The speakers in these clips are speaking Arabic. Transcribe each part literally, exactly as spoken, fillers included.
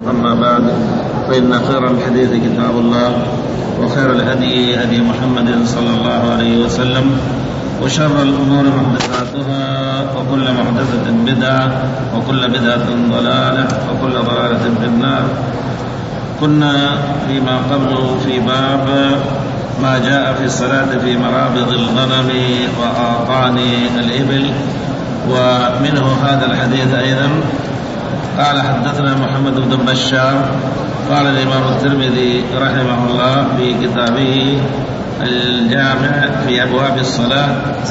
أما بعد، فإن خير الحديث كتاب الله، وخير الهدي هدي محمد صلى الله عليه وسلم، وشر الأمور محدثاتها، وكل محدثة بدعة، وكل بدعة ضلالة، وكل ضلالة في النار. كنا فيما قبل في باب ما جاء في الصلاة في مرابض الغنم وآطان الإبل، ومنه هذا الحديث أيضا. قال حدثنا محمد بن بشار قال الإمام الترمذي رحمه الله في كتابه الجامع في أبواب الصلاة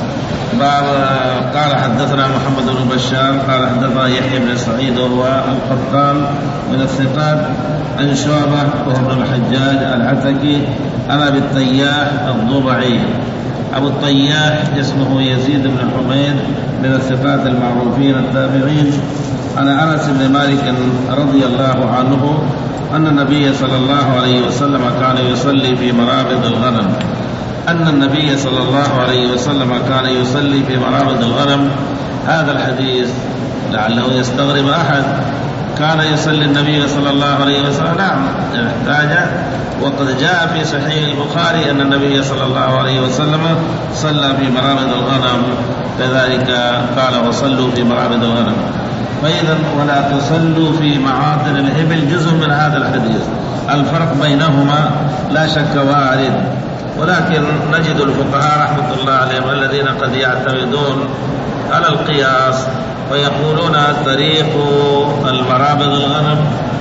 باب قال حدثنا محمد بن بشار قال حدثنا يحيى بن سعيد وهو القطان من الثقات عن شعبة وهو ابن الحجاج العتكي عن أبي الطياح الضبعي. أبو الطياح اسمه يزيد بن حميد من الثقات المعروفين التابعين عن أنس بن مالك رضي الله عنه أن النبي صلى الله عليه وسلم كان يصلي في مرابض الغنم أن النبي صلى الله عليه وسلم كان يصلي في مرابض الغنم. هذا الحديث لعله يستغرب أحد، كان يصلي النبي صلى الله عليه وسلم؟ نعم يحتاج، وقد جاء في صحيح البخاري أن النبي صلى الله عليه وسلم صلى في مرابض الغنم، كذلك قال وصلوا في مرابض الغنم. فإذا ولا تصلوا في معاطن الإبل جزء من هذا الحديث. الفرق بينهما لا شك وارد، ولكن نجد الفقهاء رحمة الله عليهم الذين قد يعتمدون على القياس ويقولون طريق المرابض الغنم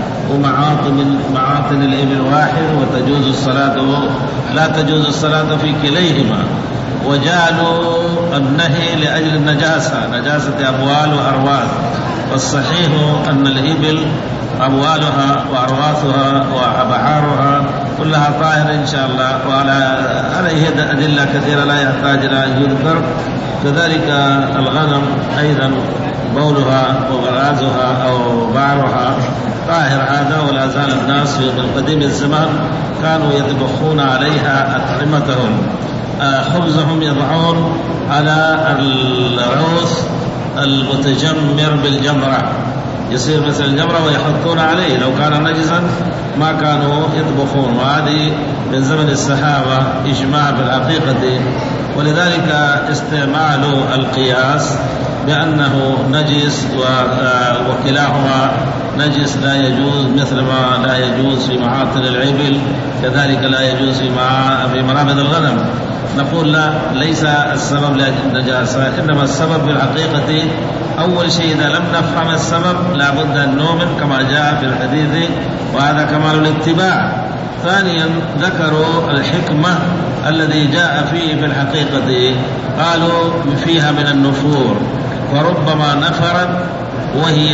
ومعاطن معاطن الإبل واحد، وتجوز الصلاة لا تجوز الصلاة في كليهما، وجعلوا النهي لأجل النجاسة، نجاسة أبوال وأرواث. والصحيح أن الإبل أبوالها وأرواثها وأبعارها كلها طاهرة إن شاء الله، وعلى عليه أدلة كثيرة لا يحتاج إلى أن يذكر. كذلك الغنم أيضا بولها وغرازها أو بعرها طاهر هذا، ولا زال الناس في قديم الزمان كانوا يطبخون عليها أطعمتهم، خبزهم يضعون على العوس المتجمر بالجمرة، يصير مثل الجمرة ويحطون عليه، لو كان نجسا ما كانوا يطبخون. وهذه من زمن الصحابة إجماع بالحقيقة، ولذلك استعمال القياس بأنه نجس وكلاهما نجس لا يجوز، مثل ما لا يجوز في معاطن العبل كذلك لا يجوز في مرابض الغنم. نقول لا، ليس السبب للنجاسة، إنما السبب بالحقيقة أول شيء إذا لم نفهم السبب لا بد أن نؤمن كما جاء في الحديث، وهذا كمال الاتباع. ثانيا ذكروا الحكمة الذي جاء فيه في الحقيقة، قالوا فيها من النفور، وربما نفرت وهي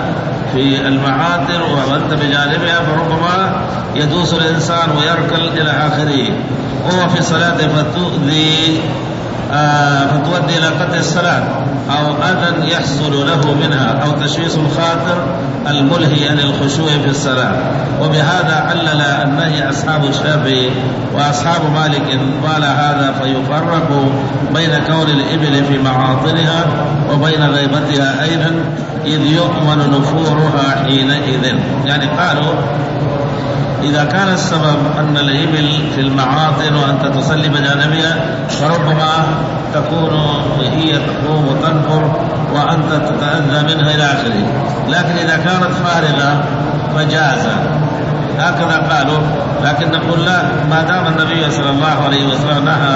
في المعاطن وأنت بجانبها، فربما يدوس الإنسان ويركل إلى آخره، وهو في صلاة فتؤذي آه فتؤدي إلى قطع الصلاة أو أذى يحصل له منها أو تشويش الخاطر الملهي عن الخشوع في الصلاة. وبهذا علل النهي أصحاب الشافعي وأصحاب مالك قال هذا فيفرق بين كون الإبل في معاطنها وبين غيبتها أيضا، إذ يؤمن نفورها حينئذ. يعني قالوا إذا كان السبب أن الإبل في المعاطن وأنت تصلي بجانبها فربما تكون هي تقوم وتنفر وأنت تتأذى منها إلى آخره، لكن إذا كانت فارغة فجاز، هكذا قالوا. لكن نقول لا، ما دام النبي صلى الله عليه وسلم نهى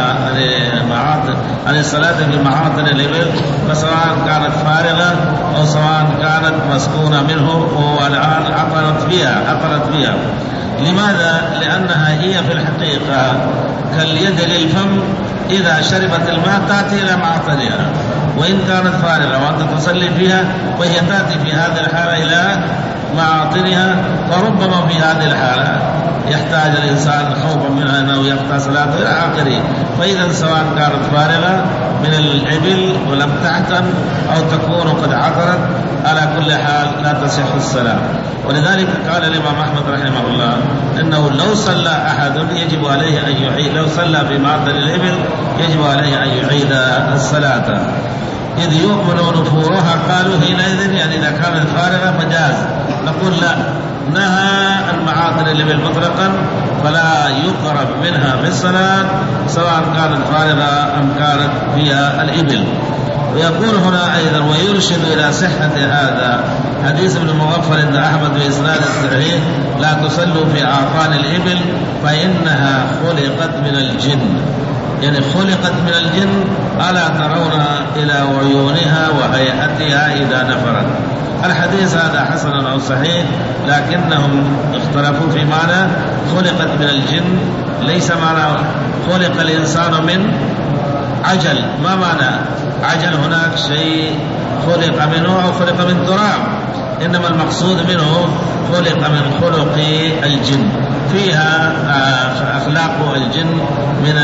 عن عن الصلاة في معاطن الإبل، فسواء كانت فارغة أو سواء كانت مسكونة منه والآن عقلت فيها عقلت فيها لماذا؟ لأنها هي في الحقيقة كاليد للفم، إذا شربت الماء تأتي إلى معطنها، وإن كانت فارغة وأنت تصلي فيها وهي تأتي في هذه الحالة إلى معاطنها، فربما في هذه الحالة يحتاج الإنسان خوفا منها أنه يقطع صلاته إلى آخره. فإذا سواء كانت فارغة من الإبل ولم تعتم أو تكون قد عثرت، على كل حال لا تصح الصلاة. ولذلك قال الإمام أحمد رحمه الله إنه لو صلى أحد يجب عليه أن يعيد، لو صلى في معطن الإبل يجب عليه أن يعيد الصلاة. إذ يؤمن نفورها، قالوا حينئذ يعني إذا كانت فارغة مجاز. نقول لا، نهى المعاطن الإبل مطلقا فلا يقرب منها في الصلاة سواء كانت فارغة أم كانت فيها الإبل. ويقول هنا أيضا ويرشد إلى صحة هذا حديث ابن المغفر عند أحمد بإسناد صحيح: لا تصلوا في أعطان الإبل فإنها خلقت من الجن، يعني خلقت من الجن، ألا ترون إلى عيونها وهيئتها إذا نفرت. الحديث هذا حسن أو صحيح، لكنهم اختلفوا في معنى خلقت من الجن. ليس معنى خلق الإنسان من عجل، ما معنى عجل؟ هناك شيء خلق منه أو خلق من تراب، إنما المقصود منه خلق من خلق الجن، فيها أخلاق الجن من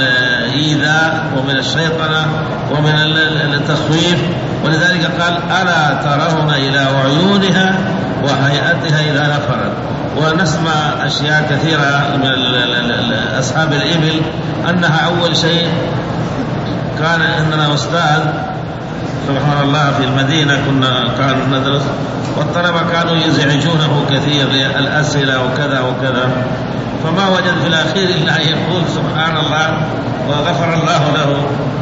الإيذاء ومن الشيطنة ومن التخويف، ولذلك قال ألا ترون إلى عيونها وهيئتها إذا نفرت. ونسمع أشياء كثيرة من أصحاب الإبل أنها أول شيء كان عندنا أستاذ سبحان الله في المدينة كنا كان ندرس، والطلبة كانوا يزعجونه كثير الأسئلة وكذا وكذا، فما وجد في الأخير إلا يقول سبحان الله وغفر الله له،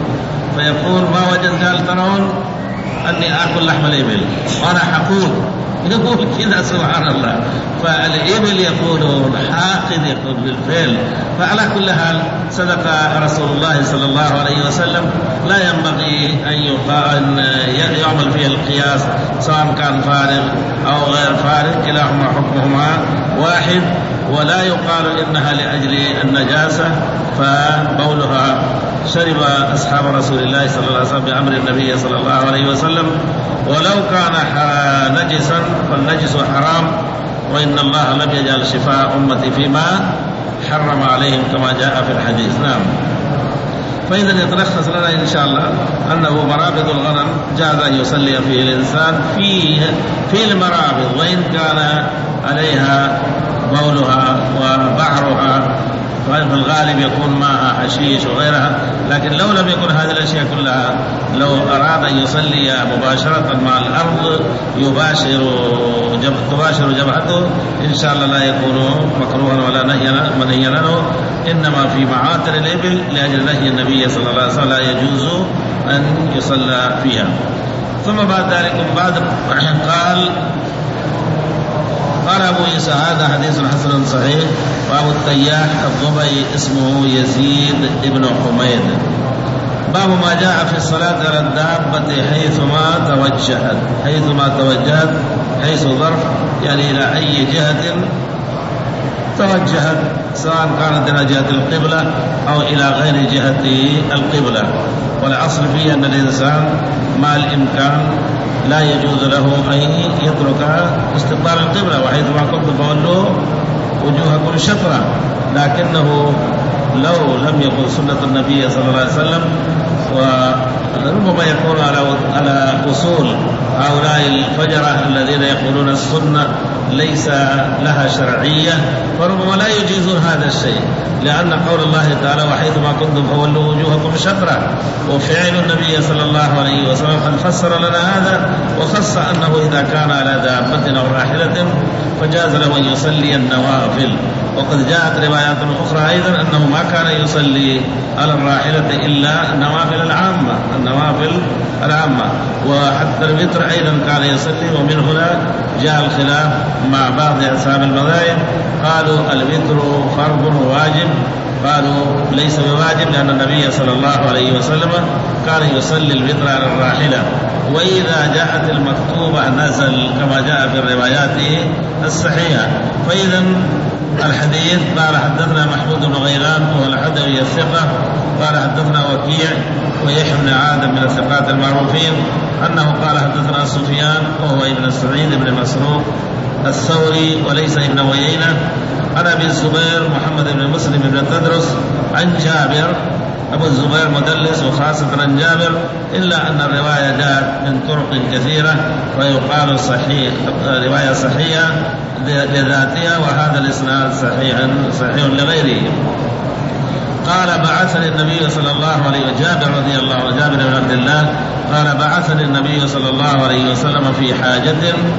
فيقول ما وجد، قال ترون أني آكل لحم الإبل وأنا حقود، يقول كذا سبحان الله. فالإبل يقولون حاقد يقول بالفعل. فعلى كل حال صدق رسول الله صلى الله عليه وسلم، لا ينبغي أن يقال يعمل فيه القياس سواء كان فارغ أو غير فارغ، كلاهما حكمهما واحد، ولا يقال إنها لأجل النجاسة فبولها. شرب أصحاب رسول الله صلى الله عليه وسلم بأمر النبي صلى الله عليه وسلم، ولو كان نجسا فالنجس حرام، وإن الله لم يجعل شفاء أمتي فيما حرم عليهم كما جاء في الحديث. نعم. فإذا يتلخص لنا إن شاء الله أنه مرابض الغنم جاز أن يصلي فيه الإنسان في في المرابض، وإن كان عليها بولها وبعرها، في الغالب يكون معها حشيش وغيرها، لكن لو لم يكن هذه الأشياء كلها، لو أراد أن يصلي مباشرة مع الأرض يباشر جب... تباشر جبهته إن شاء الله لا يكون مكروها ولا منهيا له، إنما في معاطن الإبل لأجل نهي النبي صلى الله عليه وسلم لا يجوز أن يصلى فيها. ثم بعد ذلك بعد قال قال أبو عيسى هذا حديث حسن صحيح. وأبو التياح الضبعي اسمه يزيد ابن حميد. باب ما جاء في الصلاة على الدابة حيثما توجهت، حيثما توجهت حيث ظرف يعني إلى أي جهة توجهت، سواء كانت إلى جهة القبلة أو إلى غير جهة القبلة. والأصل فيه أن الإنسان مع الإمكان لا يجوز له أن يترك استقبال القبلة، وحيثما كنت فولوا وجوهكم شطرا، لكنه لو لم يكن سنة النبي صلى الله عليه وسلم، وربما يكون على على أصول هؤلاء الفجرة الذين يقولون السنة ليس لها شرعية، فربما لا يجيزون هذا الشيء، لأن قول الله تعالى وحيثما كنتم فولوا وجوهكم شطرا، وفعل النبي صلى الله عليه وسلم قد فسر لنا هذا، وخص أنه إذا كان على دابة أو راحلة فجاز له أن يصلي النوافل. وقد جاءت روايات أخرى أيضا أنه ما كان يصلي على الراحلة إلا النوافل العامة النوافل العامة وحتى الوتر أيضا كان يصلي. ومن هنا جاء الخلاف مع بعض أصحاب المذاهب، قالوا الوتر فرض واجب، قالوا ليس بواجب، لأن النبي صلى الله عليه وسلم كان يصلي الوتر على الراحلة، وإذا جاءت المكتوبة نزل كما جاء في الروايات الصحيحة. فإذا الحديث قال حدثنا محمود بن غيلان وهو الحدوي الثقة، قال حدثنا وكيع ويحيى بن عادم من الثقات المعروفين أنه قال حدثنا سفيان وهو ابن سعيد بن مسروق الثوري وليس ابن ويينة، عن أبي الزبير محمد بن مسلم بن تدرس عن جابر. أبو الزبير مدلس وخاصة عن جابر، إلا أن الرواية جاءت من طرق كثيرة ويقال صحيح، رواية صحيحة لذاتها، وهذا الإسناد صحيح صحيح لغيره. قال بعثني النبي صلى الله عليه وسلم، جابر رضي الله عنه، جابر بن عبد الله قال بعثني النبي صلى الله عليه وسلم في حاجة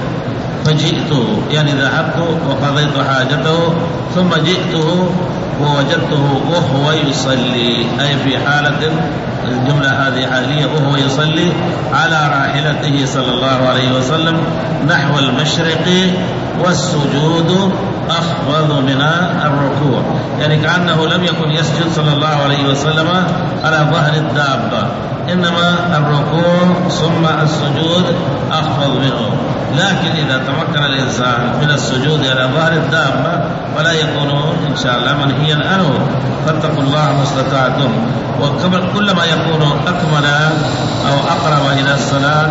فجئته، يعني ذهبت وقضيت حاجته ثم جئته ووجدته وهو يصلي، أي في حالة، الجملة هذه حالية، وهو يصلي على راحلته صلى الله عليه وسلم نحو المشرق، والسجود أخفض من الركوع، يعني كأنه لم يكن يسجد صلى الله عليه وسلم على ظهر الدابة، إنما الركوع ثم السجود أخفض منه. لكن إذا تمكن الإنسان من السجود على ظهر الدابة ولا يكون إن شاء الله منهيا عنه، فاتقوا الله ما استطعتم. وكلما يكون أكمل أو أقرب إلى الصلاة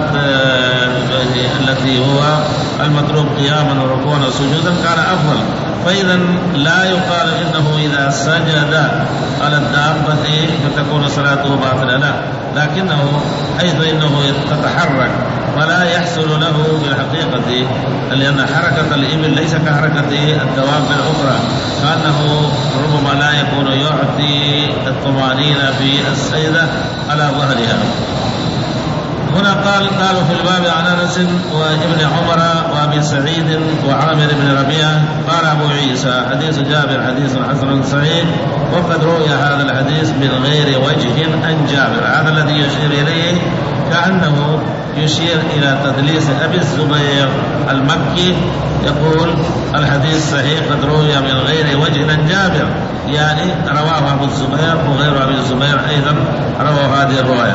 التي هو المطلوب قياما وركوعا وسجودا كان أفضل. فإذا لا يقال إنه إذا سجد على الدابة فتكون صلاته باطلة، لا، لكنه حيث إنه يتحرك ولا يحصل له بالحقيقة، لأن حركة الإبل ليس كحركة الدواب الأخرى، كأنه ربما لا يكون يعطي الطمأنينة في السيدة على ظهرها. هنا قال قالوا في الباب عن أنس وابن عمر وابي سعيد وعامر بن ربيعة. قال أبو عيسى حديث جابر حديث حسن صحيح، وقد روي هذا الحديث من غير وجه عن جابر. هذا الذي يشير إليه كأنه يشير إلى تدليس أبي الزبير المكي، يقول الحديث صحيح قد روي من غير وجه عن جابر، يعني رواه أبو الزبير وغير أبي الزبير أيضا رواه هذه الرواية.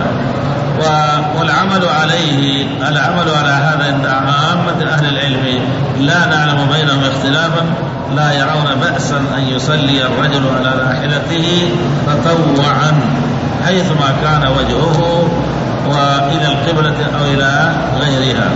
والعمل عليه العمل على هذا عند عامة أهل العلم، لا نعلم بينهم اختلافا، لا يرون بأسا أن يصلي الرجل على راحلته تطوعا حيثما كان وجهه وإلى القبلة أو إلى غيرها،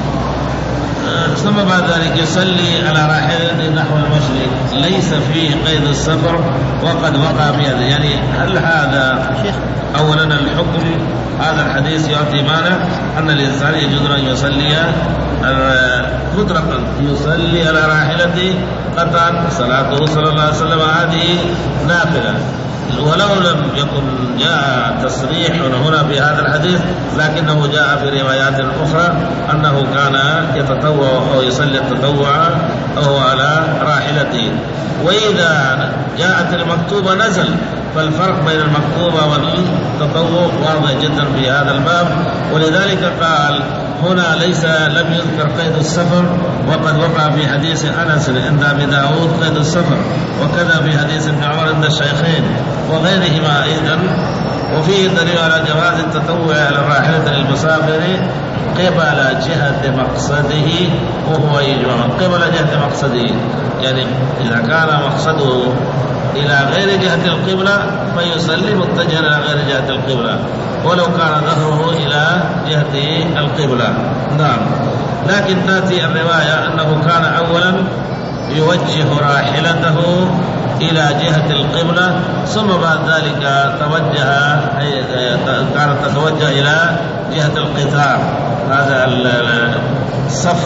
ثم بعد ذلك يصلي على راحلته نحو المشرق، ليس فيه قيد السفر وقد وقع في هذا. يعني هل هذا أولا الحكم، هذا الحديث يعطي معنى أن الإنسان يجوز أن يصلي مطلقا، يصلي على راحلته قطعا، صلاته صلى الله عليه وسلم هذه نافلة، ولو لم يكن جاء تصريح هنا في هذا الحديث، لكنه جاء في روايات أخرى أنه كان يتطوع أو يصلي التطوع أو على راحلته. وإذا جاءت المكتوبة نزل، فالفرق بين المكتوبة والتطوع واضح جدا في هذا الباب. ولذلك قال هنا ليس لم يذكر قيد السفر، وقد وقع في حديث أنس عند أبي داود قيد السفر، وكذا في حديث ابن عمر عند الشيخين وغيرهما أيضا. وفيه دليل على جواز التطوع على الراحلة للمسافر قبل جهة مقصده وهو يجمع. قبل جهة مقصده يعني إذا كان مقصده إلى غير جهة القبلة فيصلي متجها إلى غير جهة القبلة، ولو كان ظهره إلى جهة القبلة. نعم. لكن تأتي الرواية أنه كان أولا يوجه راحلته إلى جهة القبلة، ثم بعد ذلك توجه كانت تتوجه إلى جهة القطار. هذا الصف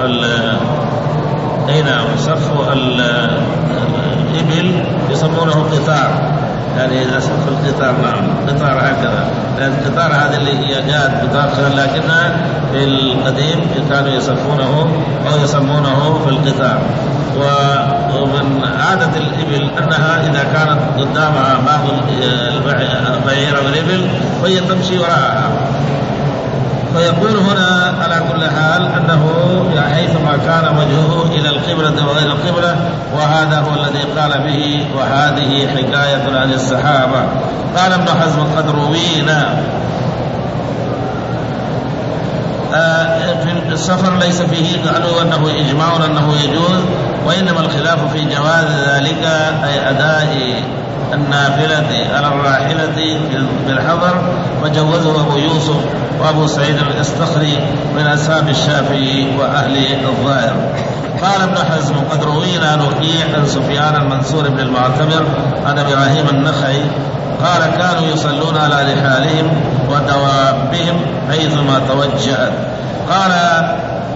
هنا صف الإبل يسمونه قطار، يعني صف القطار. نعم قطار هكذا، لأن القطار هذه اللي هي جاءت بطاقة، لكنها في القديم كانوا يصفونه أو يسمونه في القطار. ومن عادة الإبل أنها إذا كانت قدامها بعض البعير أو الإبل فهي تمشي وراءها. فيقول هنا على كل حال أنه حيثما كان وجهه إلى القبلة وغير القبلة، وهذا هو الذي قال به، وهذه حكاية عن الصحابة. قال ابن حزم قد روينا في السفر ليس فيه، قالوا أنه إجماع أنه يجوز، وإنما الخلاف في جواز ذلك، أي أداء النافلة على الراحلة بالحضر، وجوزه أبو يوسف وأبو سعيد الإسطخري من أصحاب الشافعي وأهل الظاهر. قال ابن حزم قد روينا عن وكيع عن سفيان المنصور بن المعتمر عن إبراهيم النخعي قال كانوا يصلون على رحالهم ودوابهم حيثما توجهت. قال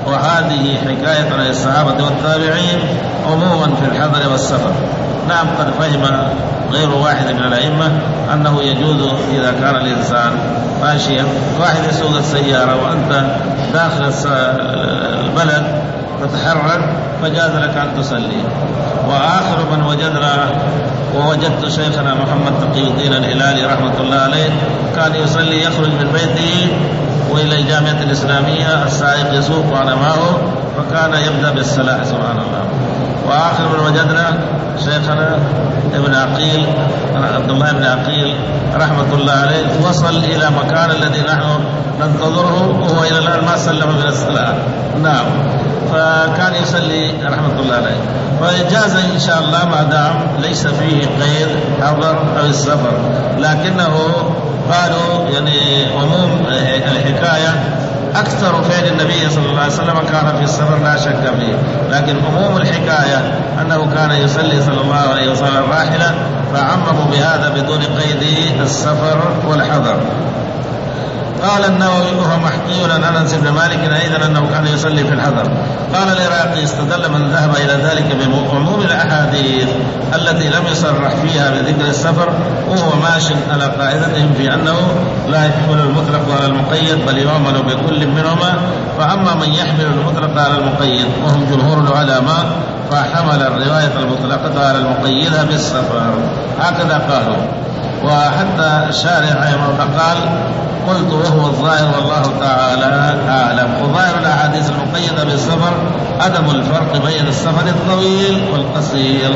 وهذه حكاية عن الصحابة والتابعين عموما في الحضر والسفر. نعم قد فهم غير واحد من الأئمة أنه يجوز إذا كان الإنسان ماشيا، واحد يسوق السيارة وأنت داخل البلد تتحرك فجاز لك أن تصلي. وآخر من وجدنا ووجدت شيخنا محمد تقي الدين الهلالي رحمة الله عليه كان يصلي يخرج من بيته وإلى الجامعة الإسلامية، السائق يسوق على معه فكان يبدأ بالصلاة سبحان الله. وآخر من وجدنا شيخنا ابن عقيل عبد الله بن عقيل رحمة الله عليه وصل إلى مكان الذي نحن ننتظره وهو إلى الآن ما سلم من الصلاة. نعم فكان يصلي رحمة الله عليه. فجاز إن شاء الله ما دام ليس فيه قيد حضر أو السفر، لكنه قالوا يعني عموم الحكاية أكثر فعل النبي صلى الله عليه وسلم كان في السفر لا شك فيه، لكن عموم الحكاية أنه كان يصلي صلى الله عليه وسلم الراحلة، فعمموا بهذا بدون قيد السفر والحضر. قال النووي وهو محكي عن أنس بن مالك أيضا أنه كان يصلي في الحضر. قال العراقي استدل من ذهب إلى ذلك بعموم الأحاديث التي لم يصرح فيها بذكر السفر وهو ماش على قاعدتهم في أنه لا يحمل المطلق على المقيد بل يعمل بكل منهما، فأما من يحمل المطلق على المقيد وهم جمهور العلماء فحمل الرواية المطلقة على المقيدة بالسفر، هكذا قالوا. وحتى الشارع رحمه الله قال قلت وهو الظاهر والله تعالى أعلم. وظاهر الأحاديث المقيدة بالسفر عدم الفرق بين السفر الطويل والقصير.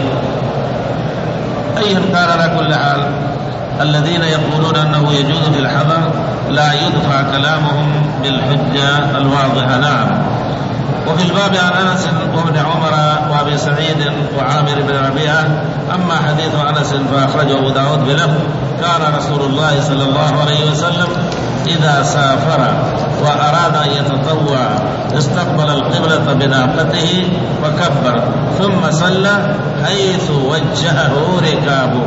أي قال على كل حال الذين يقولون أنه يجوز في الحضر لا يدفع كلامهم بالحجة الواضحة. نعم. وفي الباب عن أنس وابن عمر وابي سعيد وعامر بن ربيعة. أما حديث أنس فأخرجه أبو داود بلفظ كان رسول الله صلى الله عليه وسلم إذا سافر وأراد أن يتطوع استقبل القبلة بناقته فكبر ثم صلى حيث وجهه ركابه.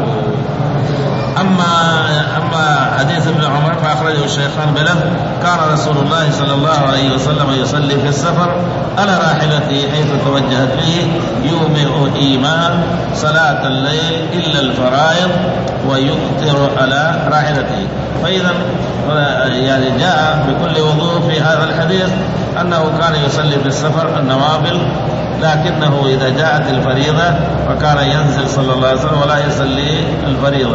أما أما حديث ابن عمر فأخرجه الشيخان بلفظ كان رسول الله صلى الله عليه وسلم يصلي في السفر على راحلته حيث توجهت به يومئ إيمان صلاة الليل إلا الفرائض ويقتر على راحلته. فإذا يعني جاء بكل وضوح في هذا الحديث أنه كان يصلي في السفر النوافل، لكنه إذا جاءت الفريضة فكان ينزل صلى الله عليه وسلم ولا يصلي الفريضة.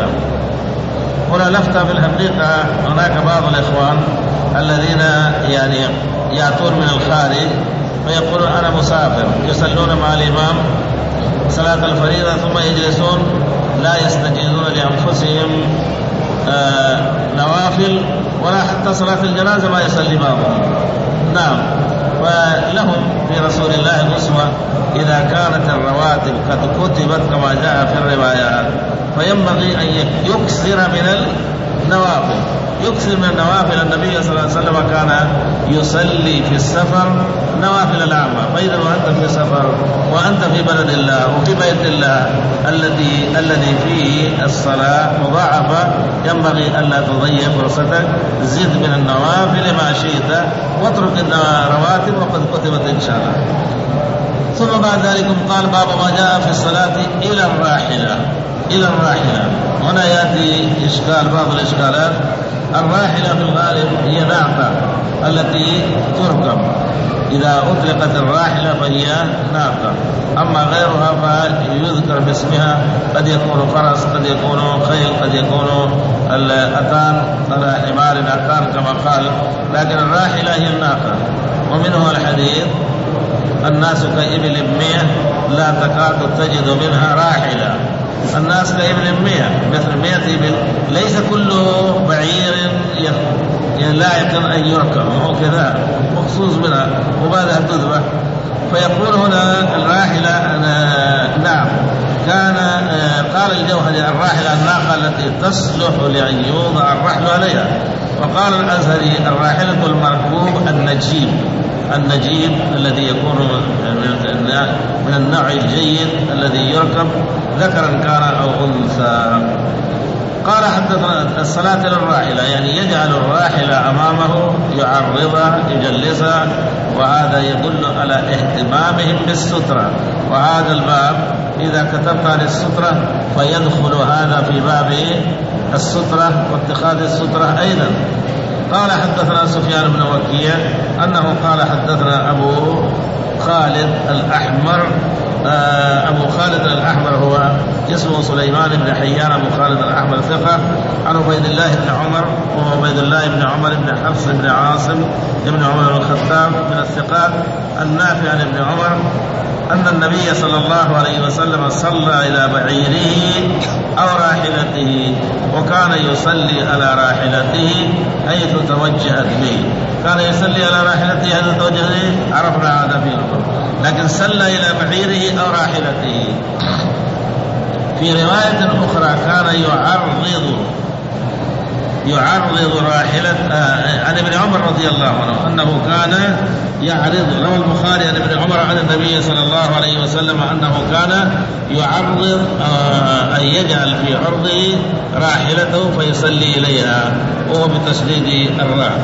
هنا لفتة في الحقيقة هناك بعض الإخوان الذين يعني يأتون من الخارج فيقولون أنا مسافر، يصلون مع الإمام صلاة الفريضة ثم يجلسون لا يستجيزون لأنفسهم آه نوافل ولا حتى صلاة الجنازة ما يصلي بعضهم. نعم. ولهم في رسول الله أسوة إذا كانت الرواتب قد كتبت كما جاء في الروايات، فينبغي أن يكثر من النوافل يكثر من النوافل. النبي صلى الله عليه وسلم كان يصلي في السفر نوافل الأعمى. فإذا وأنت في سفر وأنت في بلد الله وفي بيت الله الذي الذي فيه الصلاة مضاعفة ينبغي ألا تضيع فرصتك، زد من النوافل ما شئت واترك الرواتب وقد كتبت إن شاء الله. ثم بعد ذلك قال باب ما جاء في الصلاة إلى الراحلة. إلى الراحلة هنا يأتي إشكال بعض الإشكالات. الراحلة في الغالب هي ناقة التي تركب، إذا أطلقت الراحلة فهي ناقة، أما غيرها فيذكر باسمها، قد يكون فرس قد يكون خيل قد يكون الأتان على حمار الأتان كما قال، لكن الراحلة هي الناقة. ومنه الحديث الناس كإبل مئة لا تكاد تجد منها راحلة. الناس كإبل مئة مثل مئة إبل، ليس كل بعير لائق أن يركب وكذا مخصوص منها وبعدها تذبح. فيقول هنا الراحلة نعم كان قال الجوهري الراحلة الناقة التي تصلح لأن يوضع الرحل عليها. وقال الأزهري الراحلة المركوب النجيب النجيب الذي يكون من النوع الجيد الذي يركب ذكرا كان أو أنثى. قال حدثنا الصلاة للراحلة يعني يجعل الراحلة أمامه يعرضها يجلسها وهذا يدل على اهتمامهم بالسترة. وهذا الباب إذا كتبت عن السترة فيدخل هذا في باب السترة واتخاذ السترة أيضا. قال حدثنا سفيان بن وكيع أنه قال حدثنا أبو خالد الأحمر. أبو خالد الأحمر هو اسمه سليمان بن حيان أبو خالد الأحمر ثقة، عن عبيد الله بن عمر وعبيد الله بن عمر بن حفص بن عاصم بن عمر بن الخطاب من الثقات، النافع عن ابن عمر أن النبي صلى الله عليه وسلم صلى إلى بعيره أو راحلته، وكان يصلي على راحلته حيث توجهت به. كان يصلي على راحلته حيث توجهت به، عرفنا هذا في الأمر. لكن صلى إلى بعيره أو راحلته. في رواية أخرى كان يعرض يعرض راحلة آه عن ابن عمر رضي الله عنه أنه كان يعرض. روى البخاري عن ابن عمر عن النبي صلى الله عليه وسلم أنه كان يعرض آه أن يجعل في عرضه راحلته فيصلي إليها وهو بتشديد الراء.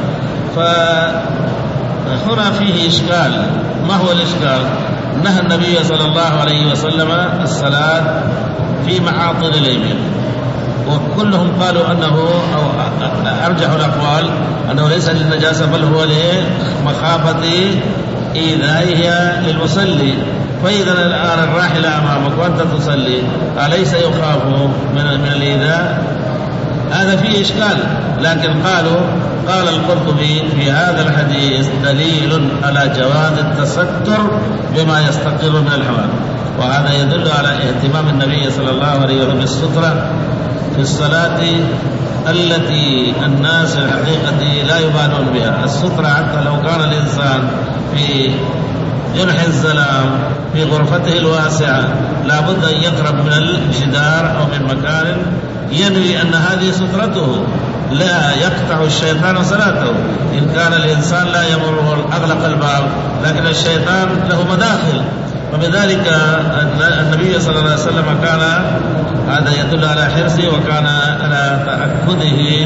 فهنا فيه إشكال. ما هو الإشكال؟ نهى النبي صلى الله عليه وسلم الصلاة في معاطن الإبل، وكلهم قالوا أنه أو أرجح الأقوال أنه ليس للنجاسة بل هو لمخافة إيذائها للمصلي. فإذا الآن الراحلة أمامك وأنت تصلي أليس يخاف من من الإيذاء؟ هذا فيه إشكال. لكن قالوا قال القرطبي في هذا الحديث دليل على جواز التستر بما يستقر من الحوادث، وهذا يدل على اهتمام النبي صلى الله عليه وسلم بالسترة في الصلاة التي الناس الحقيقة لا يبالون بها. السترة حتى لو كان الإنسان في جنح الظلام في غرفته الواسعة لابد أن يقرب من الجدار أو من مكان ينوي أن هذه سترته، لا يقطع الشيطان صلاته. إن كان الإنسان لا يمر أغلق الباب، لكن الشيطان له مداخل. وبذلك النبي صلى الله عليه وسلم كان هذا يدل على حرصه وكان على تأكده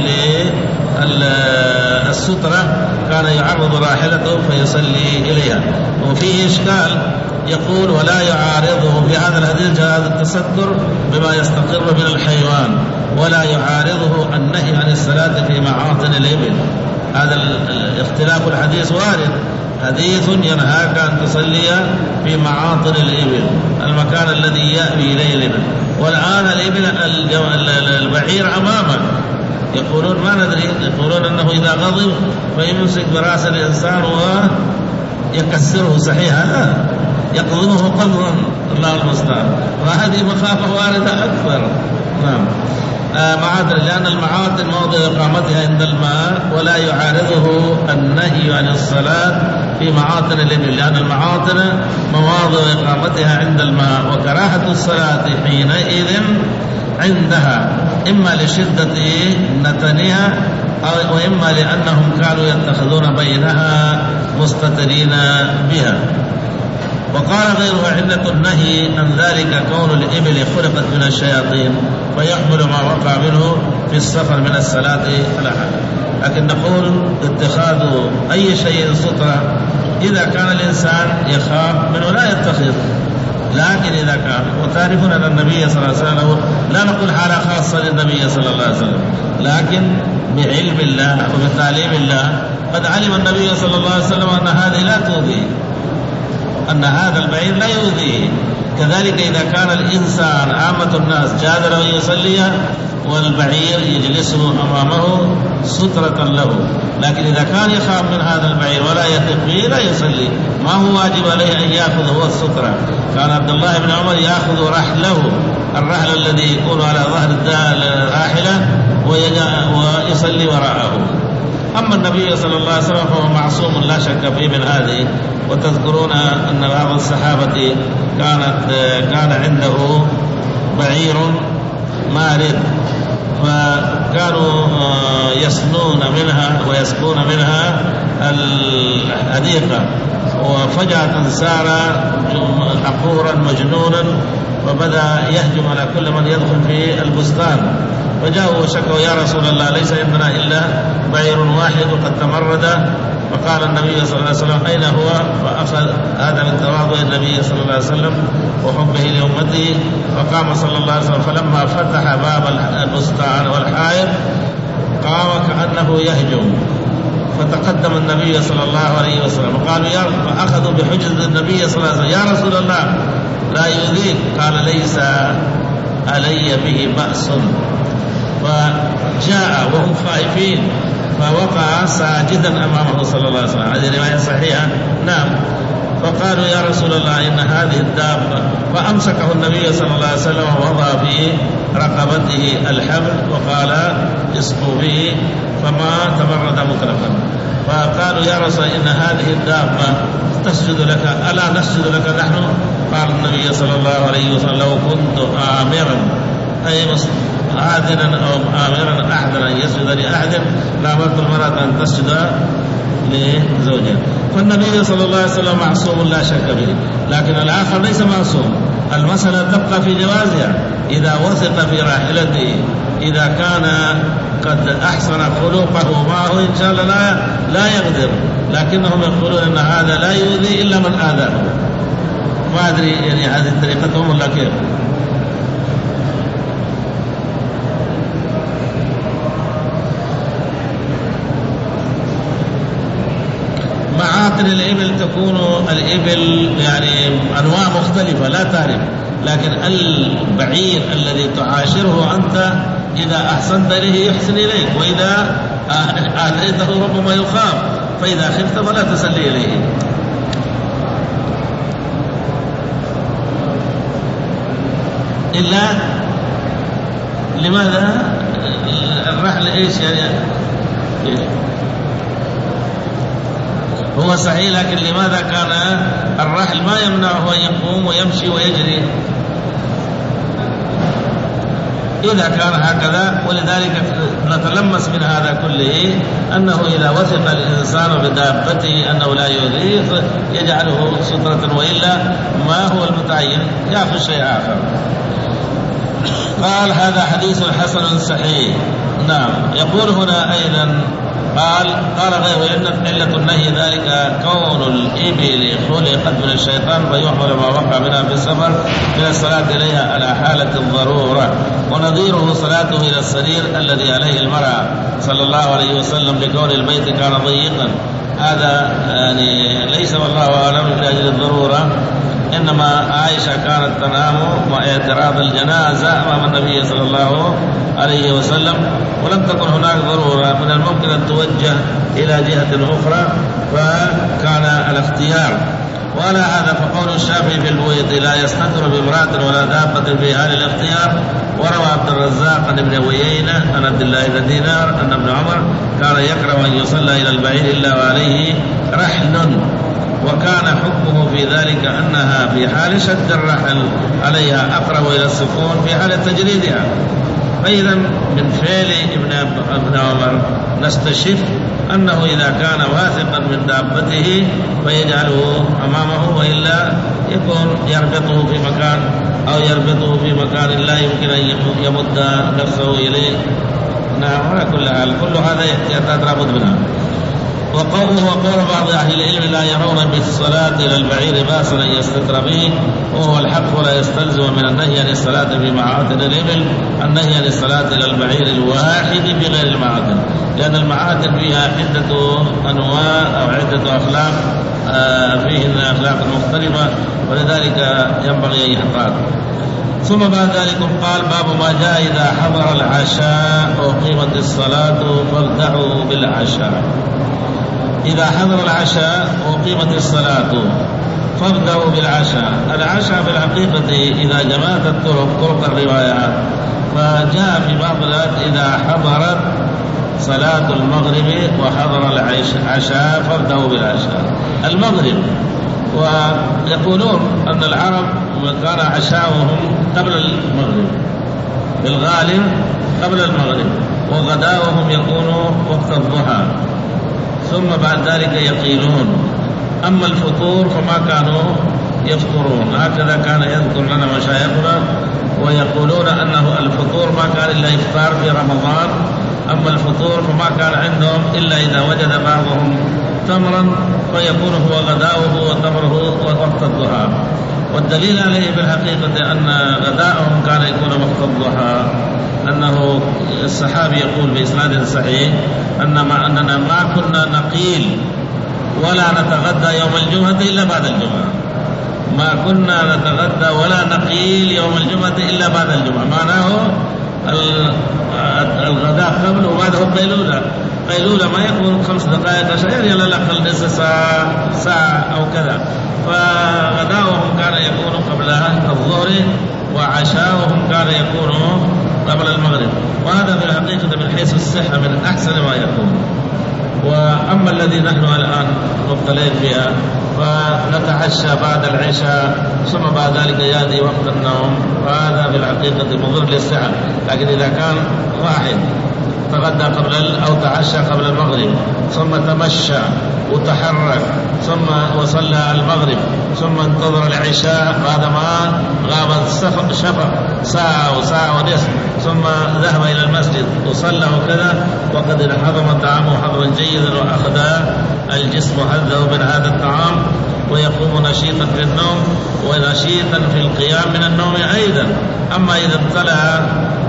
للسترة، كان يعرض راحلته فيصلي إليها. وفيه إشكال يقول ولا يعارضه في هذا الحديث جواز التستر بما يستقر من الحيوان، ولا يعارضه النهي عن الصلاة في معاطن الإبل. هذا الاختلاف الحديث وارد. حديث ينهاك أن تصلي في معاطن الإبل، المكان الذي يأوي إليه الإبل، والآن الإبل البعير أمامك. يقولون ما ندري، يقولون أنه إذا غضب فيمسك برأس الإنسان ويكسره. صحيح هذا يقضمه قبضا، الله المستعان. وهذه مخافة واردة أكثر. نعم آه معاطن، لأن المعاطن موضع إقامتها عند الماء، ولا يعارضه النهي عن الصلاة في معاطن الإبل، لأن المعاطن مواضع إقامتها عند الماء، وكراهة الصلاة حينئذ عندها إما لشدة نتنها وإما لأنهم كانوا يتخذون بينها مستترين بها. وقال غيره علة النهي عن ذلك كون الإبل خلقت من الشياطين ويحمل ما وقع منه في السفر من الصلاة على حد. لكن نقول اتخاذ أي شيء سترة إذا كان الإنسان يخاف منه لا يتخذ، لكن إذا كان، وتعرفون أن النبي صلى الله عليه وسلم لا نقول حالة خاصة للنبي صلى الله عليه وسلم، لكن بعلم الله وبتعليم الله قد علم النبي صلى الله عليه وسلم أن هذه لا تؤذي، أن هذا البعير لا يؤذيه. كذلك إذا كان الإنسان عامة الناس جاز له يصلي والبعير يجلس أمامه سترة له، لكن إذا كان يخاف من هذا البعير ولا يثق به لا يصلي. ما هو واجب عليه أن يأخذ هو السترة. كان عبد الله بن عمر يأخذ رحله، الرحل الذي يكون على ظهر الراحلة ويصلي وراءه. أما النبي صلى الله عليه وسلم فهو معصوم لا شك فيه من هذه. وتذكرون أن بعض الصحابة كانت كان عنده بعير مارد، فكانوا يسنون منها ويسقون منها الحديقة، وفجأة سار عقورا مجنونا وبدأ يهجم على كل من يدخل في البستان. فجاءوا وشكوا يا رسول الله ليس عندنا إلا بعير واحد وقد تمرد فقال النبي صلى الله عليه وسلم أين هو؟ فأخذ هذا من تواضع النبي صلى الله عليه وسلم وحبه لأمته، فقام صلى الله عليه وسلم فلما فتح باب البستان والحائط قام كأنه يهجم، فتقدم النبي صلى الله عليه وسلم وقالوا يا فأخذوا بحجة النبي صلى الله عليه وسلم يا رسول الله لا يؤذيك، قال ليس علي به بأس. فجاء وهم خائفين فوقع ساجدا أمامه صلى الله عليه وسلم، هذه رواية صحيحة. نعم. فقالوا يا رسول الله إن هذه الدابة، فأمسكه النبي صلى الله عليه وسلم ووضع في رقبته الحبل وقال اسقوا به فما تمرد مطلقا. فقالوا يا رسول إن هذه الدابة تسجد لك ألا نسجد لك نحن؟ قال النبي صلى الله عليه وسلم لو كنت آمرا أي آذنا أو آمرا أحدا أن يسجد لأحد لأمرت المرأة أن تسجد لزوجها. فالنبي صلى الله عليه وسلم معصوم لا شك به، لكن الآخر ليس معصوم. المسألة تبقى في جوازها إذا وثق في راحلته، إذا كان قد أحسن خلقه معه إن شاء الله لا لا يقدر، لكنهم يقولون أن هذا لا يؤذي إلا من آذاه. ما أدري يعني هذه طريقتهم ولا كيف. معاقل الإبل تكون الإبل يعني أنواع مختلفة لا تعرف، لكن البعير الذي تعاشره أنت إذا أحسنت إليه يحسن إليك، وإذا آذيته ربما يخاف، فإذا خفت فلا تسلي إليه. إلا لماذا الرحل إيش يعني هو صحيح، لكن لماذا كان الرحل ما يمنعه أن يقوم ويمشي ويجري إذا كان هكذا؟ ولذلك نتلمس من هذا كله أنه إذا وثق الإنسان بدابته أنه لا يؤذيه يجعله سترة، وإلا ما هو المتعين يأخذ شيء آخر. قال هذا حديث حسن صحيح. نعم. يقول هنا أيضا قال قال غير إن علة النهي ذلك كون الإبل خلقت من الشيطان فيحمل ما وقع منها في السفر من الصلاة إليها على حالة الضرورة، ونظيره صلاته إلى السرير الذي عليه المرأة صلى الله عليه وسلم لكون البيت كان ضيقا. هذا يعني ليس والله أعلم لأجل الضرورة، إنما عائشة كانت تنام مع اعتراض الجنازة أمام النبي صلى الله عليه وسلم، ولم تكن هناك ضرورة، من الممكن أن توجه إلى جهة أخرى، فكان الاختيار. وعلى هذا فقول الشافعي في البيت لا يستتر بامرأة ولا دابة في حال الاختيار. وروى عبد الرزاق عن ابن عيينة عن عبد الله بن دينار أن ابن عمر كان يكره أن يصلى إلى البعير إلا وعليه رحل، وكان حكمه في ذلك أنها في حال شد الرحل عليها أقرب إلى السكون في حال تجريدها. فإذا من فعل ابن عمر نستشف أنه إذا كان واثقا من دابته فيجعله أمامه، وإلا يكون يربطه في مكان أو يربطه في مكان لا يمكن أن يمد نفسه إليه. نعم. على كل حال كل هذا احتياطات لابد منها. وقوله وقول بعض أهل العلم لا يرون بالصلاة إلى البعير بأسا أن يستتر به، وهو الحق، ولا يستلزم من النهي عن الصلاة في معاتن الإبل النهي عن الصلاة إلى البعير الواحد بغير المعاتن، لأن المعاتن فيها عدة أنواع أو عدة أخلاق فيهن أخلاق مختلفة، ولذلك ينبغي أن يحتاط. ثم بعد ذلك قال باب ما جاء إذا حضر العشاء وقيمت الصلاة فابدأوا بالعشاء. إذا حضر العشاء وقيمت الصلاة فابدأوا بالعشاء. العشاء في الحقيقة إذا جمعت الطرق طرق الروايات فجاء في بعض الآيات إذا حضرت صلاة المغرب وحضر العشاء فابدأوا بالعشاء. المغرب، ويقولون أن العرب كان عشاؤهم قبل المغرب بالغالب قبل المغرب، وغداؤهم يكون وقت الضحى، ثم بعد ذلك يقيلون. أما الفطور فما كانوا يفطرون، هكذا كان يذكر لنا مشايخنا، ويقولون أنه الفطور ما كان إلا إفطار في رمضان، أما الفطور فما كان عندهم إلا إذا وجد بعضهم تمرا فيكون هو غداؤه وتمره وقت الضحى. والدليل عليه بالحقيقة أن غداءهم كان يكون وقت الضحى، أنه الصحابي يقول بإسناد صحيح أن ما أننا ما كنا نقيل ولا نتغدى يوم الجمعة إلا بعد الجمعة، ما كنا نتغدى ولا نقيل يوم الجمعة إلا بعد الجمعة، معناه الغداء قبل وبعده القيلولة. قيلولة ما يكون خمس دقائق عشر يعني على الأقل نصف ساعة ساعة أو كذا. فغداؤهم كان يكون قبل الظهر وعشاؤهم كان يكون قبل المغرب، وهذا في الحقيقة من حيث الصحة من أحسن ما يكون. وأما الذي نحن الآن مبتلين فيها فنتعشى بعد العشاء ثم بعد ذلك يأتي وقت النوم، فهذا في الحقيقة مضر للصحة. لكن إذا كان واحد تغدى قبل أو تعشى قبل المغرب ثم تمشى وتحرك ثم وصلى المغرب ثم انتظر العشاء بعد ما غاب الشفق ساعة وساعة ونصف ثم ذهب إلى المسجد وصلى وكذا، وقد انحضم طعامه حضرا جيدا وأخذ الجسم حظه من هذا الطعام، ويقوم نشيطا في النوم ونشيطا في القيام من النوم أيضا. أما إذا ابتلع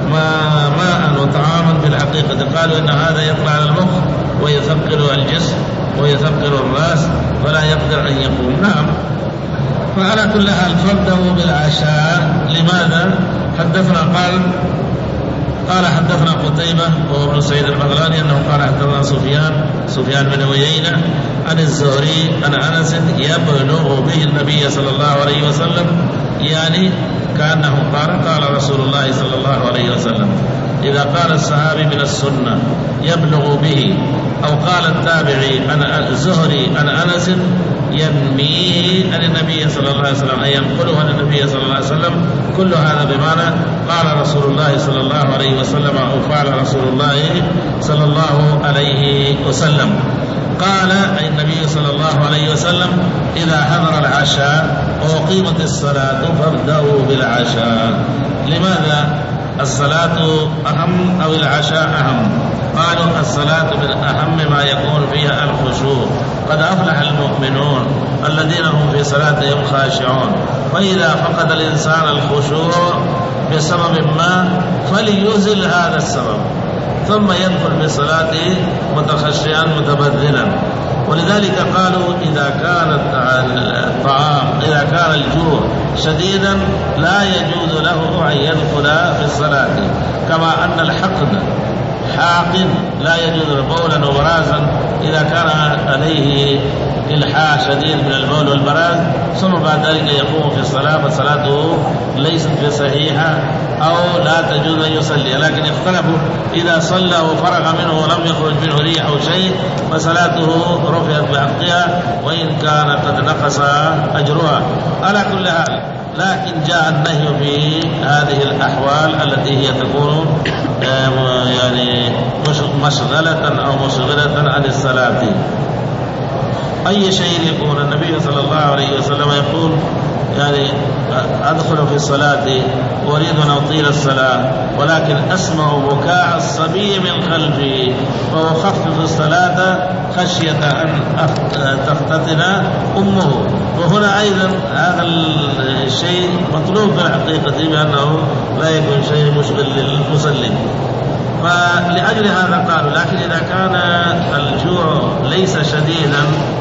ماء وطعاما بالحقيقة قالوا إن هذا يطلع على المخ ويثقل الجسم ويثقل الرأس فلا يقدر أن يقوم. نعم. فعلى كل حال فرده بالعشاء. لماذا؟ حدثنا قال قال حدثنا قتيبة وهو ابن سعيد البغلاني أنه قال حدثنا سفيان سفيان بن عيينة عن الزهري عن أنس يبلغ به النبي صلى الله عليه وسلم، يعني كأنه قال قال رسول الله صلى الله عليه وسلم. إذا قال الصحابي من السنة يبلغ به، أو قال التابعي عن الزهري عن أنس ينميه عن النبي صلى الله عليه وسلم، أي ينقله عن النبي صلى الله عليه وسلم، كل هذا بمعنى قال رسول الله صلى الله عليه وسلم أو فعل رسول الله صلى الله عليه وسلم. قال أي النبي صلى الله عليه وسلم إذا حضر العشاء وقيمت الصلاة فابدأوا بالعشاء. لماذا الصلاة أهم أو العشاء أهم؟ قالوا الصلاة من أهم ما يكون فيها الخشوع، قد أفلح المؤمنون الذين هم في صلاتهم خاشعون. فإذا فقد الإنسان الخشوع بسبب ما فليزل هذا السبب ثم يدخل بصلاته متخشعا متبذلا. ولذلك قالوا إذا كان الطعام إذا كان الجوع شديدا لا يجوز له أن يدخل في الصلاة، كما أن الحقد حاقد لا يجوز بولا وبرازا إذا كان عليه إلحاح شديد من البول والبراز ثم بعد ذلك يقوم في الصلاة فصلاته ليست بصحيحة أو لا تجوز أن يصلي. لكن اختلفوا إذا صلى وفرغ منه ولم يخرج منه ريح أو شيء فصلاته رفعت بحقها وإن كان قد نقص أجرها. على كل حال لكن جاء النهي في هذه الأحوال التي هي تكون يعني مشغلة أو مشغلة عن الصلاة. أي شيء يكون النبي صلى الله عليه وسلم يقول يعني أدخل في الصلاة وأريد أن أطيل الصلاة ولكن أسمع بكاء الصبي من خلفي فأخفف الصلاة خشية أن تفتتن أمه. وهنا أيضا هذا الشيء مطلوب في الحقيقة بأنه لا يكون شيء مشغل للمصلي. فلأجل هذا قالوا لكن إذا كان الجوع ليس شديدا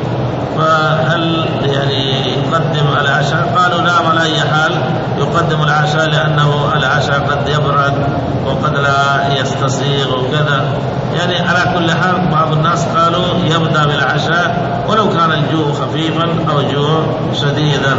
فهل يعني يقدم العشاء؟ قالوا لا، على أي حال يقدم العشاء لأنه العشاء قد يبرد وقد لا يستسيغ وكذا. يعني على كل حال بعض الناس قالوا يبدأ بالعشاء ولو كان الجوع خفيفا أو جوع شديدا.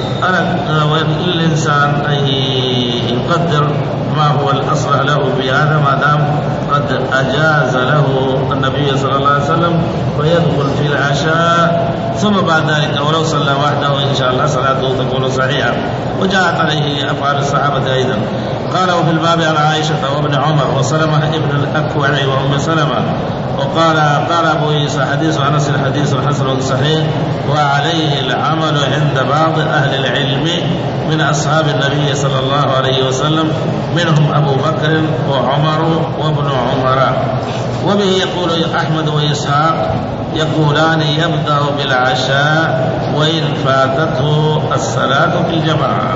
الإنسان أن يقدر ما هو الأصلح له في هذا ما دام قد أجاز له النبي صلى الله عليه وسلم ويدخل في العشاء ثم بعد ذلك ولو صلى وحده إن شاء الله صلاته تكون صحيحة. وجاءت عليه أفعال الصحابة أيضا. قالوا في الباب عن عائشة وابن عمر وسلمة ابن الأكوع وأم سلمة. وقال قال أبو عيسى حديث أنس حديث حسن صحيح وعليه العمل عند بعض أهل العلم من أصحاب النبي صلى الله عليه وسلم، منهم أبو بكر وعمر وابن عمر. وبه يقول أحمد وإسحاق يقولان يبدأ بالعشاء وإن فاتته الصلاة في الجماعة.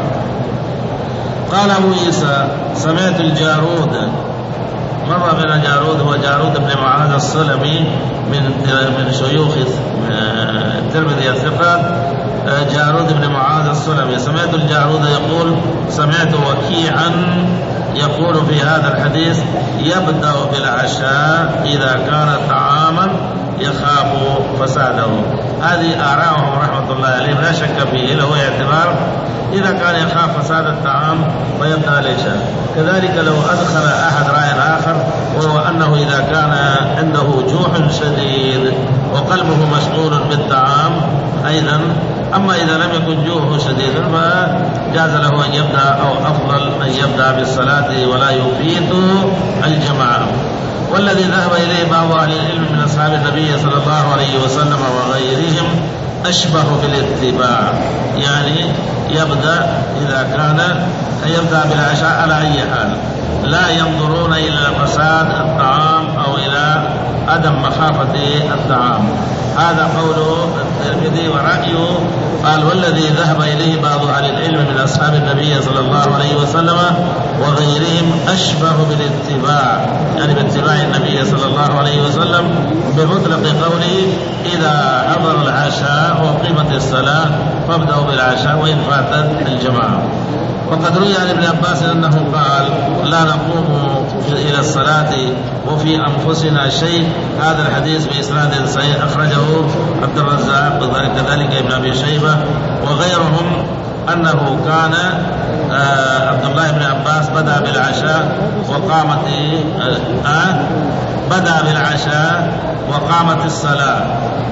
قال أبو عيسى سمعت الجارود، مر بنا جارود هو جارود بن معاذ السلمي من من شيوخ الترمذي الثقة، جارود بن معاذ السلمي. سمعت الجارود يقول سمعت وكيعا يقول في هذا الحديث يبدأ بالعشاء إذا كان طعاما يخاف فساده. هذه آراءهم رحمة الله عليهم لا شك فيه، له اعتبار. إذا كان يخاف فساد الطعام فيبدأ العشاء. كذلك لو أدخل أحد رأي آخر، وهو أنه إذا كان عنده جوع شديد وقلبه مشغول بالطعام أيضا، أما إذا لم يكن جوعه شديدا فجاز له أن يبدأ، أو أفضل أن يبدأ بالصلاة ولا يفيت الجماعة. والذي ذهب إليه بعض أهل العلم من أصحاب النبي صلى الله عليه وسلم وغيرهم أشبه بالاتباع، يعني يبدأ إذا كان يبدأ بالعشاء على أي حال، لا ينظرون إلى فساد الطعام أو إلى عدم مخافة الطعام. هذا قوله الترمذي ورأيه. قال والذي ذهب إليه بعض أهل العلم من أصحاب النبي صلى الله عليه وسلم وغيرهم أشبه بالاتباع، يعني باتباع النبي صلى الله عليه وسلم بمطلق قوله إذا حضر العشاء وقيمت الصلاة فابدأوا بالعشاء وإن فاتت الجماعة. وقد روي عن ابن عباس أنه قال لا نقوم إلى الصلاة وفي أنفسنا شيء. هذا الحديث بإسناد صحيح أخرجه عبد الرزاق كذلك ابن أبي شيبة وغيرهم، أنه كان آه عبد الله بن عباس بدأ بالعشاء وقامت آه بدأ بالعشاء وقامت الصلاة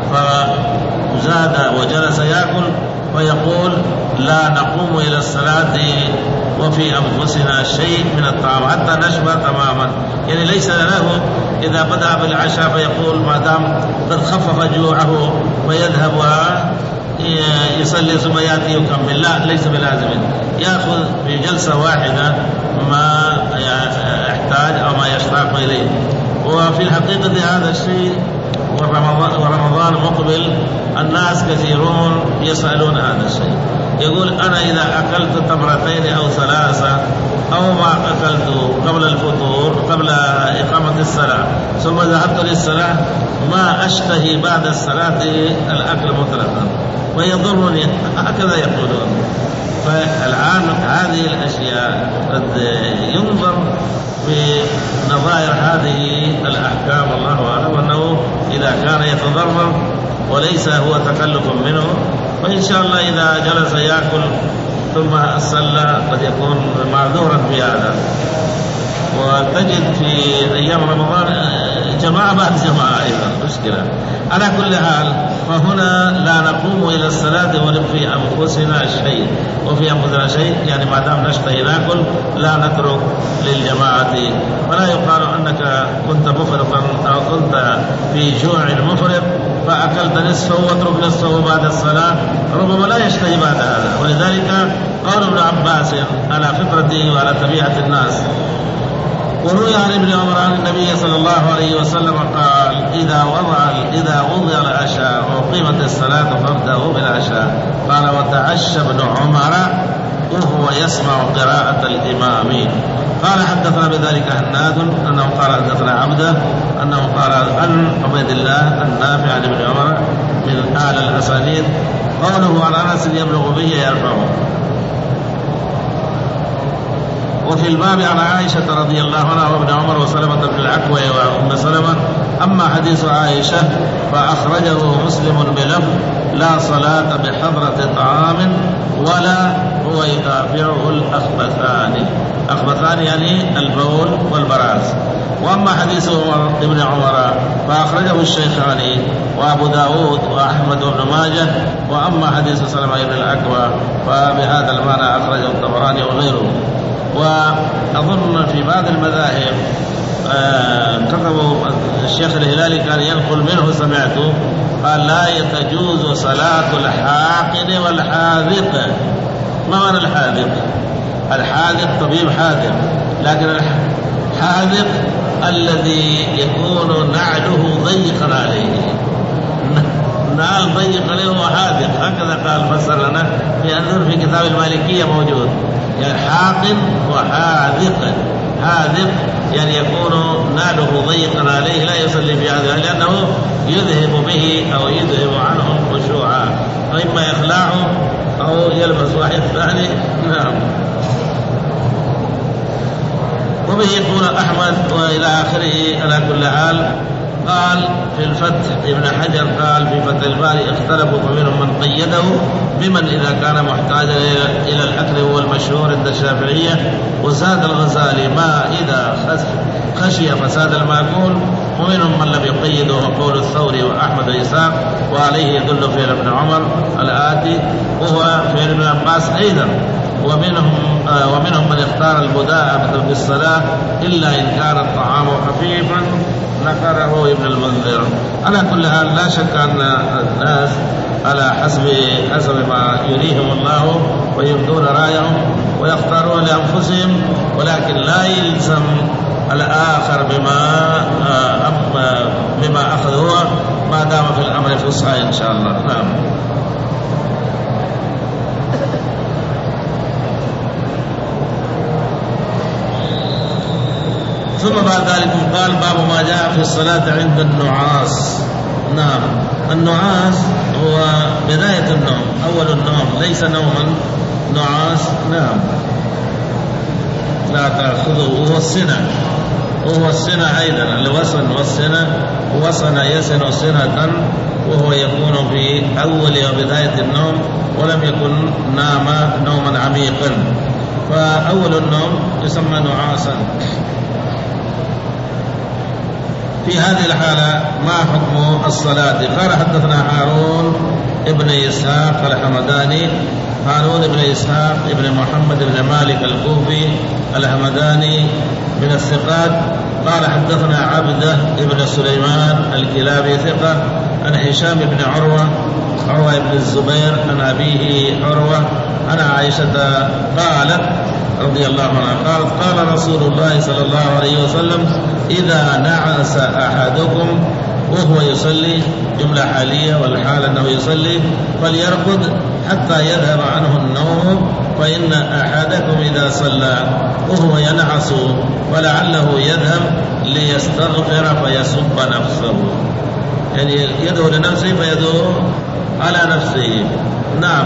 فزاد وجلس يأكل ويقول لا نقوم إلى الصلاة وفي أنفسنا شيء من الطعام حتى نشبع تماما. يعني ليس له إذا بدأ بالعشاء فيقول ما دام قد خفف جوعه ويذهب يصلي ثم يأتي يكمل، لا ليس بلازم، يأخذ في جلسة واحدة ما يحتاج أو ما يشتاق إليه. وفي الحقيقة هذا الشيء ورمضان مقبل الناس كثيرون يسألون هذا الشيء، يقول أنا إذا أكلت تمرتين أو ثلاثة أو ما أكلت قبل الفطور قبل إقامة الصلاة ثم ذهبت للصلاة ما أشتهي بعد الصلاة الأكل مطلقا ويضرني، هكذا يقولون. فالآن هذه الأشياء قد ينظر في نظائر هذه الأحكام، الله أعلم، أنه إذا كان يتضرر وليس هو تكلف منه، وإن شاء الله إذا جلس يأكل ثم صلى قد يكون معذورا في هذا. وتجد في أيام رمضان جماعة بعد جماعة أيضا مشكلة. على كل حال فهنا لا نقوم إلى الصلاة ولم في أنفسنا شيء، وفي أنفسنا شيء يعني ما دام نشتهي نأكل لا نترك للجماعة. ولا يقال أنك كنت مفرطا أو كنت في جوع مفرط فأكلت نصفه واترك نصفه بعد الصلاة، ربما لا يشتهي بعد هذا. ولذلك قول ابن عباس على فطرته وعلى طبيعة الناس. وروي عن ابن عمر عن النبي صلى الله عليه وسلم قال إذا وضع إذا وضع العشاء وقيمت الصلاة فابدأوا بالعشاء. قال وتعشى ابن عمر وهو يسمع قراءة الإمام. قال حدثنا بذلك هناد أنه قال حدثنا عبده أنه قال عن عبيد الله النافع عن ابن عمر من أعلى الأسانيد. قوله عن أنس يبلغ به يرفعه. وفي الباب عن عائشة رضي الله عنها وابن عمر وسلمة بن العكوى وأم سلمة. أما حديث عائشة فأخرجه مسلم بلفظ لا صلاة بحضرة طعام ولا هو يدافعه الأخبثان. أخبثان يعني البول والبراز. وأما حديث عمر ابن عمر فأخرجه الشيخان وأبو داود وأحمد بن ماجه. وأما حديث سلمة بن العكوى فبهذا المعنى أخرجه الطبراني وغيره. وأظن في بعض المذاهب آه كتبوا الشيخ الهلالي كان ينقل منه سمعته قال لا يتجوز صلاة الحاقد والحاذق ما معنى الحاذق؟ الحاذق طبيب حاذق، لكن الحاذق الذي يكون نعله ضيقا عليه، نعل ضيق عليه هو حاذق، هكذا قال فسر لنا في أنظر في كتاب المالكية موجود، يعني حاقن وحاذق. حاذق يعني يكون نعله ضيقا عليه لا يصلي في هذا، لأنه يذهب به أو يذهب عنه خشوعا، فإما يخلعه أو يلبس واحد ثاني. نعم. وبه يقول أحمد وإلى آخره. على كل حال قال في الفتح ابن حجر قال في فتح الباري اختلفوا فمنهم من قيده بمن إذا كان محتاجا إلى الأكل هو المشهور عند الشافعية، وزاد الغزالي ما إذا خشي فساد المأكول، ومنهم من لم يقيده وقول الثوري وأحمد وإسحاق، وعليه يدل فعل ابن عمر الآتي وهو فعل ابن عباس أيضا. ومنهم آه ومنهم من اختار البداءة بالصلاة إلا إن كان الطعام خفيفا، نقره ابن المنذر. على كل حال لا شك أن الناس على حسب حسب ما يريهم الله ويبدون رأيهم ويختارون لأنفسهم، ولكن لا يلزم الآخر بما آه بما أخذ هو ما دام في الأمر فصحى إن شاء الله. نعم. ثم بعد ذلك قال باب ما جاء في الصلاة عند النعاس. نعم. النعاس هو بداية النوم، أول النوم، ليس نوما نعاس. نعم. لا تأخذه. وهو السنة، وهو السنة أيضا، الوسن والسنة، وسن يسن سنة، وهو يكون في أول وبداية النوم ولم يكن نام نوما عميقا، فأول النوم يسمى نعاسا. في هذه الحالة ما حكم الصلاة؟ قال حدثنا هارون ابن إسحاق الحمداني، هارون ابن إسحاق ابن محمد بن مالك الكوفي الحمداني من الثقات. قال حدثنا عبده ابن سليمان الكلابي ثقة، عن هشام بن عروة عروة بن الزبير عن أبيه عروة عن عائشة قالت رضي الله عنها قالت قال رسول الله صلى الله عليه وسلم إذا نعس أحدكم وهو يصلي، جملة حالية والحال أنه يصلي، فليرقد حتى يذهب عنه النوم، فإن أحدكم إذا صلى وهو ينعس ولعله يذهب ليستغفر فيسب نفسه، يعني يدعو لنفسه فيدعو على نفسه. نعم.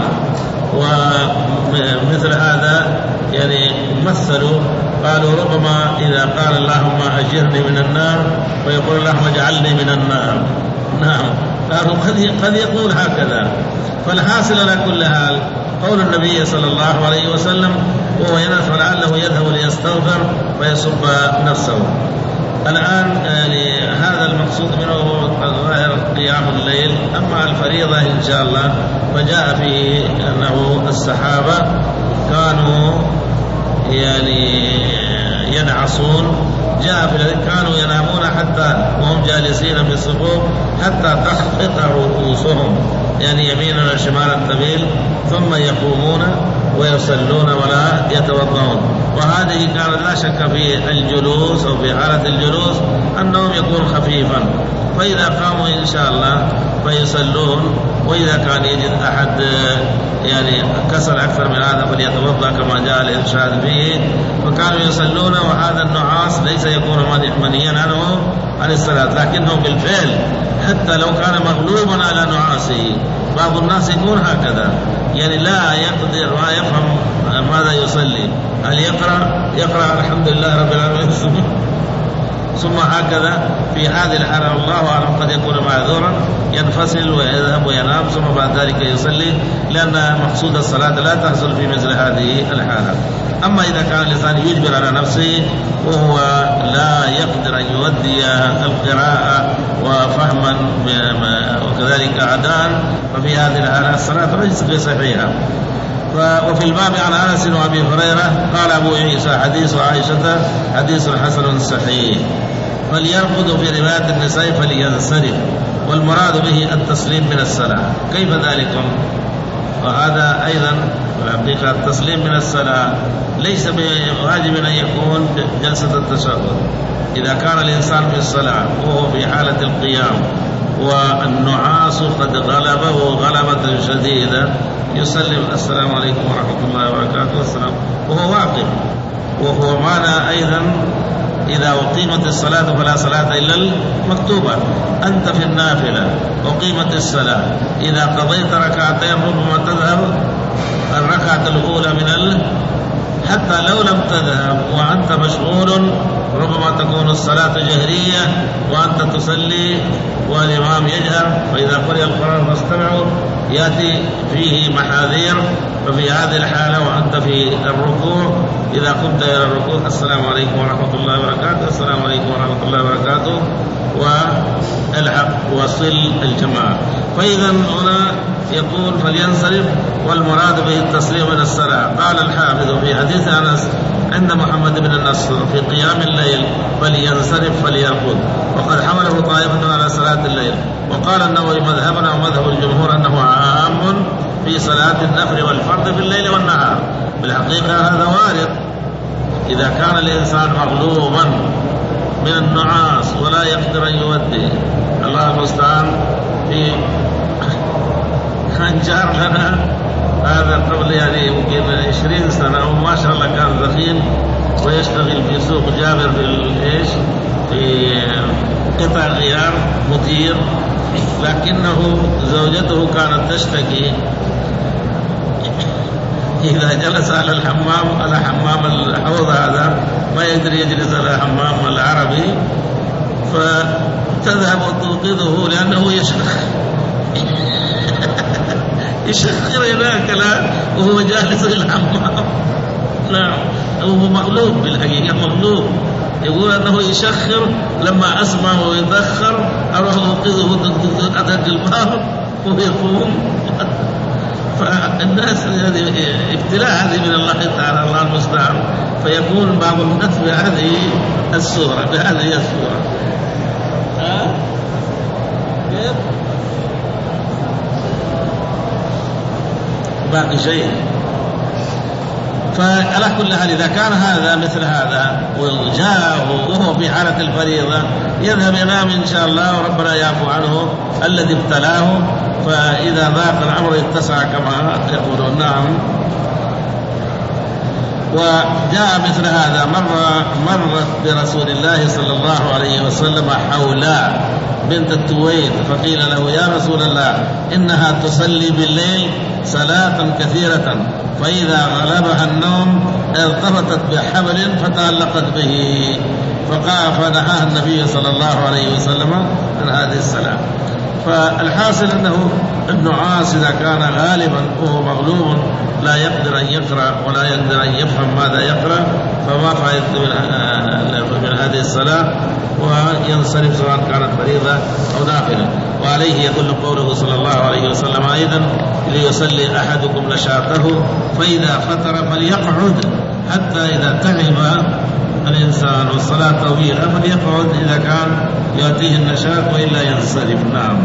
ومثل هذا يعني مثلوا قالوا ربما إذا قال اللهم أجرني من النار ويقول اللهم اجعلني من النار. نعم. قالوا قد يقول هكذا. فالحاصل على كل حال قول النبي صلى الله عليه وسلم وهو ينعس ولعله يذهب ليستغفر فيسب نفسه. الآن يعني هذا المقصود منه الظاهر قيام الليل. أما الفريضة إن شاء الله فجاء فيه أنه الصحابة كانوا يعني ينعسون، جاء في الذين كانوا ينامون حتى وهم جالسين في الصفوف حتى تخفق رؤوسهم، يعني يمينا وشمالا طويل، ثم يقومون ويصلون ولا يتوضؤون. وهذه كانت لا شك في الجلوس أو في حالة الجلوس النوم يكون خفيفا، فإذا قاموا إن شاء الله فيصلون، وإذا كان يجد أحد يعني كسل أكثر من هذا فليتوضأ كما جاء الإرشاد فيه، فكانوا يصلون. وهذا النعاس ليس يكون منهيا عنه عن الصلاة، لكنه بالفعل حتى لو كان مغلوبا على نعاسه، بعض الناس يكون هكذا، يعني لا يقدر ما يفهم ماذا يصلي، هل يقرأ يقرأ الحمد لله رب العالمين ثم هكذا. في هذه الحالة الله أعلم قد يكون معذورا ينفصل ويذهب وينام ثم بعد ذلك يصلي، لأن مقصود الصلاة لا تحصل في مثل هذه الحالة. أما إذا كان الإنسان يجبر على نفسه وهو لا يقدر أن يؤدي القراءة وفهما وكذلك أداء، ففي هذه الحالة الصلاة ليست بصحيحة. وفي الباب عن أنس وأبي هريرة قال أبو عيسى حديث عائشة حديث حسن صحيح. فليرقد في رواية النساء فلينصرف، والمراد به التسليم من الصلاة. كيف ذلك؟ وهذا أيضا الحقيقة التسليم من الصلاة ليس بواجب أن يكون جلسة التشهد. إذا كان الإنسان في الصلاة وهو في حالة القيام والنعاس قد غلبه غلبة شديدة يسلم السلام عليكم ورحمة الله وبركاته والسلام وهو واقف. وهو معنى أيضا إذا أقيمت الصلاة فلا صلاة إلا المكتوبة. أنت في النافلة أقيمت الصلاة، إذا قضيت ركعتين ربما تذهب الركعة الأولى من ال... حتى لو لم تذهب وأنت مشغول ربما تكون الصلاة جهرية وأنت تصلي والإمام يجهر، فإذا قرئ القرآن فاستمعوا يأتي فيه محاذير. ففي هذه الحالة وأنت في الركوع إذا قمت إلى الركوع السلام عليكم ورحمة الله وبركاته السلام عليكم ورحمة الله وبركاته والحق وصل الجماعة. فإذا هنا يقول فلينصرف والمراد به التسليم من الصلاة. قال الحافظ في حديث أنس عند محمد بن النصر في قيام الليل فلينصرف فليرقد، وقد حمله طائفة على صلاة الليل. وقال النووي مذهبنا ومذهب الجمهور أنه عام في صلاة النفل والفرض في الليل والنهار. بالحقيقة هذا وارد إذا كان الإنسان مغلوبا من النعاس ولا يقدر أن يودي. الله المستعان. في كان جار لنا هذا قبل يعني يمكن عشرين سنة وما شاء الله كان ذخيم ويشتغل في سوق جابر في ايش في قطع غيار مطير، لكنه زوجته كانت تشتكي إذا جلس على الحمام على حمام الحوض هذا ما يقدر يجلس على حمام العربي، فتذهب وتوقظه لأنه يشخر يشخر هناك لا وهو جالس في الحمام. نعم هو مغلوب بالحقيقة مغلوب. يقول أنه يشخر لما أسمع ويتأخر أروح أوقظه أدق الباب ويقوم. فالناس هذه ابتلاء هذه من الله تعالى الله المستعان. فيكون بعض الناس بهذه الصورة بهذه الصورة. ها كيف باقي شيء. فعلى كل حال إذا كان هذا مثل هذا وجاء وهو في حالة الفريضة يذهب ينام إن شاء الله وربنا يعفو عنه الذي ابتلاه. فإذا ضاق الأمر اتسع كما يقولون. نعم. وجاء مثل هذا مرة مرت برسول الله صلى الله عليه وسلم حولاء بنت التويل فقيل له يا رسول الله إنها تصلي بالليل صلاة كثيرة فإذا غلبها النوم ارتبطت بحبل فتعلقت به فقال فنهاها النبي صلى الله عليه وسلم عن هذه الصلاة. فالحاصل أنه النعاس إذا كان غالبا وهو مغلوب لا يقدر أن يقرأ ولا يقدر أن يفهم ماذا يقرأ فما فائدة من هذه الصلاة وينصرف سواء كانت فريضة أو نافلة. وعليه يدل قوله صلى الله عليه وسلم أيضا ليصلي أحدكم نشاطه فإذا فتر فليقعد حتى إذا تعب الإنسان والصلاة طويلة فليقعد إذا كان يأتيه النشاط وإلا ينصرف. نعم.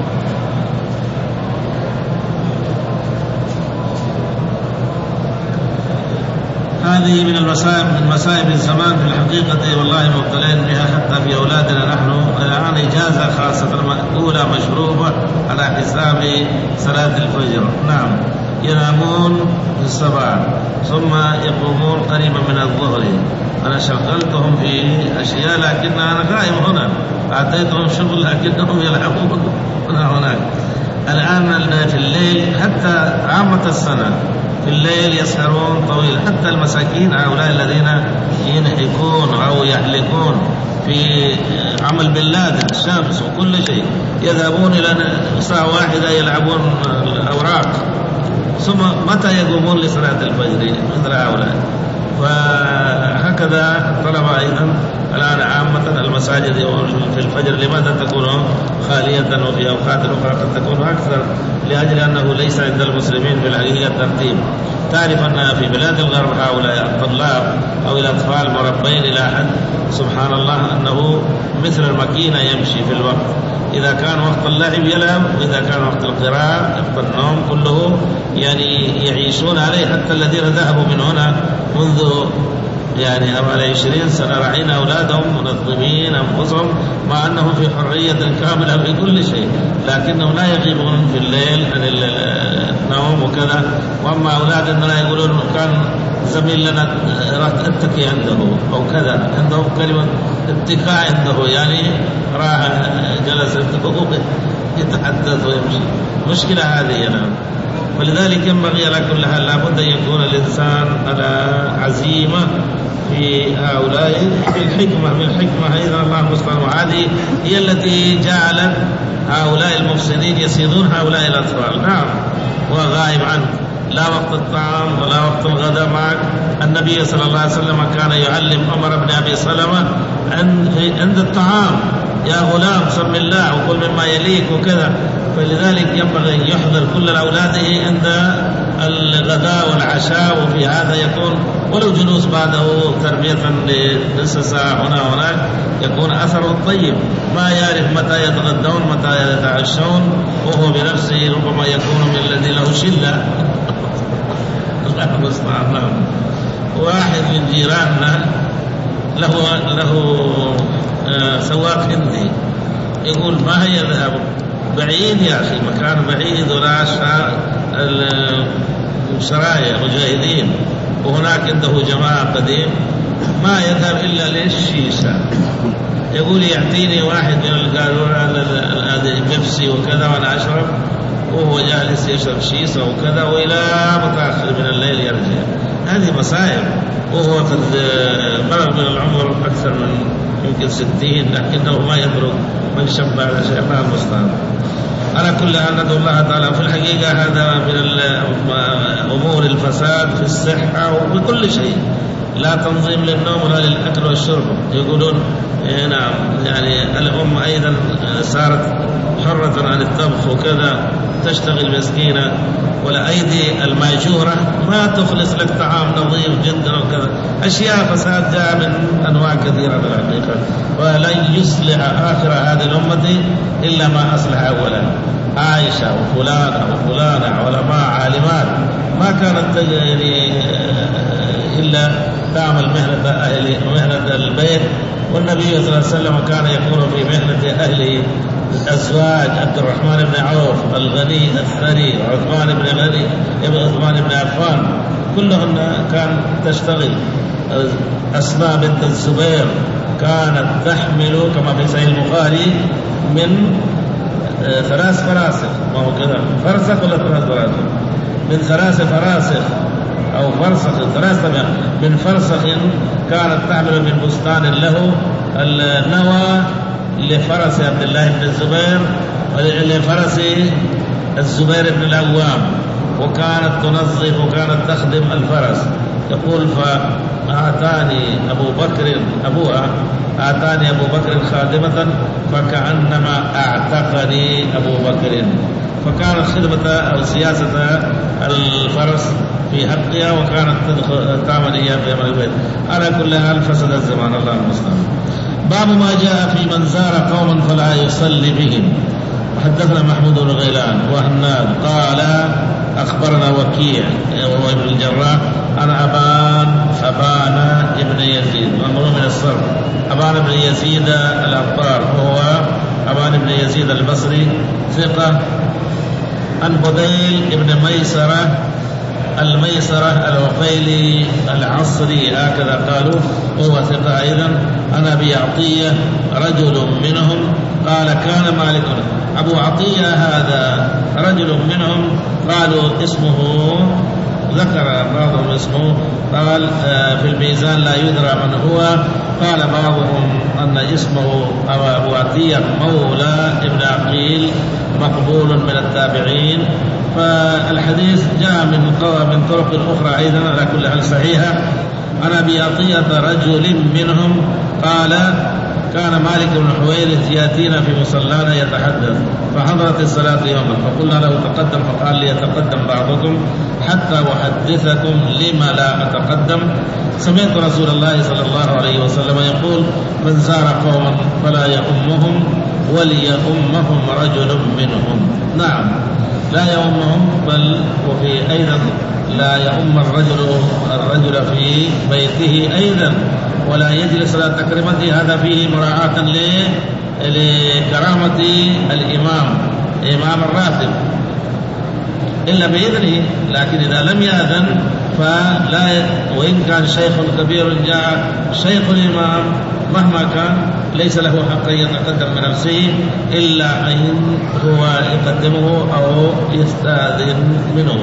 هذه من المصائب من مصائب الزمان في الحقيقة والله مبتلين بها حتى في أولادنا نحن الآن إجازة خاصة مأكولة مشروبة على حساب صلاة الفجر. نعم. ينامون في الصباح ثم يقومون قريبا من الظهر. أنا شغلتهم في أشياء لكن أنا قائم هنا أعطيتهم شغل لكنهم يلعبون هنا هناك. الآن في الليل حتى عامة السنة في الليل يسهرون طويل حتى المساكين هؤلاء الذين ينحكون أو يحلقون في عمل بلاد الشمس وكل شيء يذهبون إلى ساعة واحدة يلعبون الأوراق ثم متى يقومون لصلاة الفجر مثل هؤلاء. وهكذا الطلبة أيضا الآن عامة المساجد في الفجر لماذا تكون خالية وفي أوقات أخرى قد تكون أكثر لأجل أنه ليس عند المسلمين في الحقيقة ترتيب. تعرف أن في بلاد الغرب هؤلاء الطلاب أو إلى أطفال مربين إلى حد سبحان الله أنه مثل الماكينة يمشي في الوقت، إذا كان وقت اللعب يلعب، وإذا كان وقت القراءة وقت النوم كله يعني يعيشون عليه. حتى الذين ذهبوا من هنا منذ يعني حوالي عشرين سنة راعين أولادهم منظمين أنفسهم، مع أنهم في حرية كاملة في كل شيء، لكنهم لا يغيبون في الليل عن النوم وكذا. وأما أولاد أننا يقولون كان زميل لنا راح اتكي عنده أو كذا، عنده كلمة اتكاء عنده، يعني راح جلس يتحدث ويمشي، مشكلة هذه. نعم. ولذلك ينبغي على كل حال لابد أن يكون الإنسان على عزيمة في هؤلاء الحكمة. من الحكمة أيضا الله المستعان، وهذه هي التي جعلت هؤلاء المفسدين يصيدون هؤلاء الأطفال. نعم، وغائب عنك، لا وقت الطعام ولا وقت الغداء معك. النبي صلى الله عليه وسلم كان يعلم عمر بن أبي سلمة عند الطعام: يا غلام سم الله وكل مما يليك وكذا. فلذلك ينبغي أن يحضر كل أولاده عند الغداء والعشاء، وفي هذا يكون ولو جلوس بعده تربية لنصف ساعة هنا وهناك يكون أثره طيب. ما يعرف متى يتغدون متى يتعشون، وهو بنفسه ربما يكون من الذي له شلة. الله المستعان. واحد من جيراننا له له آه سواق هندي، يقول ما هي ذهب بعيد يا أخي، مكان بعيد ولا سرايا مجاهدين، وهناك عنده جماعة قديم، ما يذهب إلا للشيشة. يقول يعطيني واحد من القارورة بيبسي وكذا وأنا أشرب، وهو جالس يشرب شيشة وكذا، وإلى متأخر من الليل يرجع. هذه مصائب، وهو قد بلغ من العمر أكثر من يمكن ستين، لكنه ما يدرك من شب على شيء. ما المستعان. على كل حال ندعو الله تعالى. في الحقيقة هذا من أمور الفساد في الصحة وبكل شيء، لا تنظيم للنوم ولا للأكل والشرب. يقولون نعم، يعني الأم أيضا صارت حرة عن الطبخ وكذا، تشتغل مسكينة، ولا أيدي الماجورة ما تخلص لك طعام نظيف جدا وكذا. أشياء فساد جاء من أنواع كثيرة في الحقيقة، ولن يصلح آخر هذه الأمة إلا ما أصلح أولا. عائشة وفلانة وفلانة علماء عالمات ما كانت يعني إلا تعمل مهنة أهل مهنة البيت، والنبي صلى الله عليه وسلم كان يكون في مهنة أهله. الأزواج عبد الرحمن بن عوف الغني الثري، وعثمان بن غني ابن عثمان بن عفان، كلهن كان تشتغل. أسماء بنت الزبير كانت تحمل كما في صحيح البخاري من ثلاث فراسخ، ما هو كذا فرسخ ولا ثلاث فراسخ؟ من ثلاث فراسخ أو فرسخ، ثلاثة من فرسخ كانت تعمل من بستان له النوى لفرس عبد الله بن الزبير ولفرس الزبير بن العوام، وكانت تنظف وكانت تخدم الفرس. يقول فأعطاني أبو بكر أبوها أعطاني أبو بكر خادمة فكأنما أعتقني أبو بكر. فكانت خدمة أو سياسة الفرس في حقها، وكانت تعمل إياه في عمل البيت. على كل حال فسد الزمان، الله المستعان. باب ما جاء في من زار قوما فلا يصلي بهم. حدثنا محمود بن غيلان وهناد قال أخبرنا وكيع وهو ابن الجراح عن أبان أبان ابن يزيد، مأمور من الصرف، أبان بن يزيد الأبطار وهو أبان بن يزيد البصري ثقة، عن بديل ابن ميسرة الميسرة العقيلي العصري هكذا قالوا، وهو ثقة أيضا، عن أبي عطية رجل منهم قال كان مالك. أبو عطية هذا رجل منهم قالوا اسمه، ذكر بعضهم اسمه، قال في الميزان لا يدرى من هو. قال بعضهم أن اسمه أبو عطية مولى ابن عقيل مقبول من التابعين. فالحديث جاء من من طرق أخرى أيضا على كل حال صحيحة. عن أبي عطية رجل منهم قال كان مالك بن حويرث يأتينا في مصلانا يتحدث فحضرت الصلاة يوما فقلنا له تقدم فقال لي يتقدم بعضكم حتى أحدثكم لما لا أتقدم. سمعت رسول الله صلى الله عليه وسلم يقول من زار قوما فلا يؤمهم وليؤمهم رجل منهم. نعم لا يؤمهم، بل وفي أيضا لا يؤم الرجل الرجل في بيته أيضا ولا يجلس على تكريمته، هذا فيه مراعاة لكرامة الإمام إمام الراتب إلا بإذنه، لكن إذا لم يأذن فلا، وإن كان شيخ كبير جاء شيخ الإمام مهما كان ليس له حق يتقدم بنفسه إلا أن هو يقدمه أو يستأذن منه.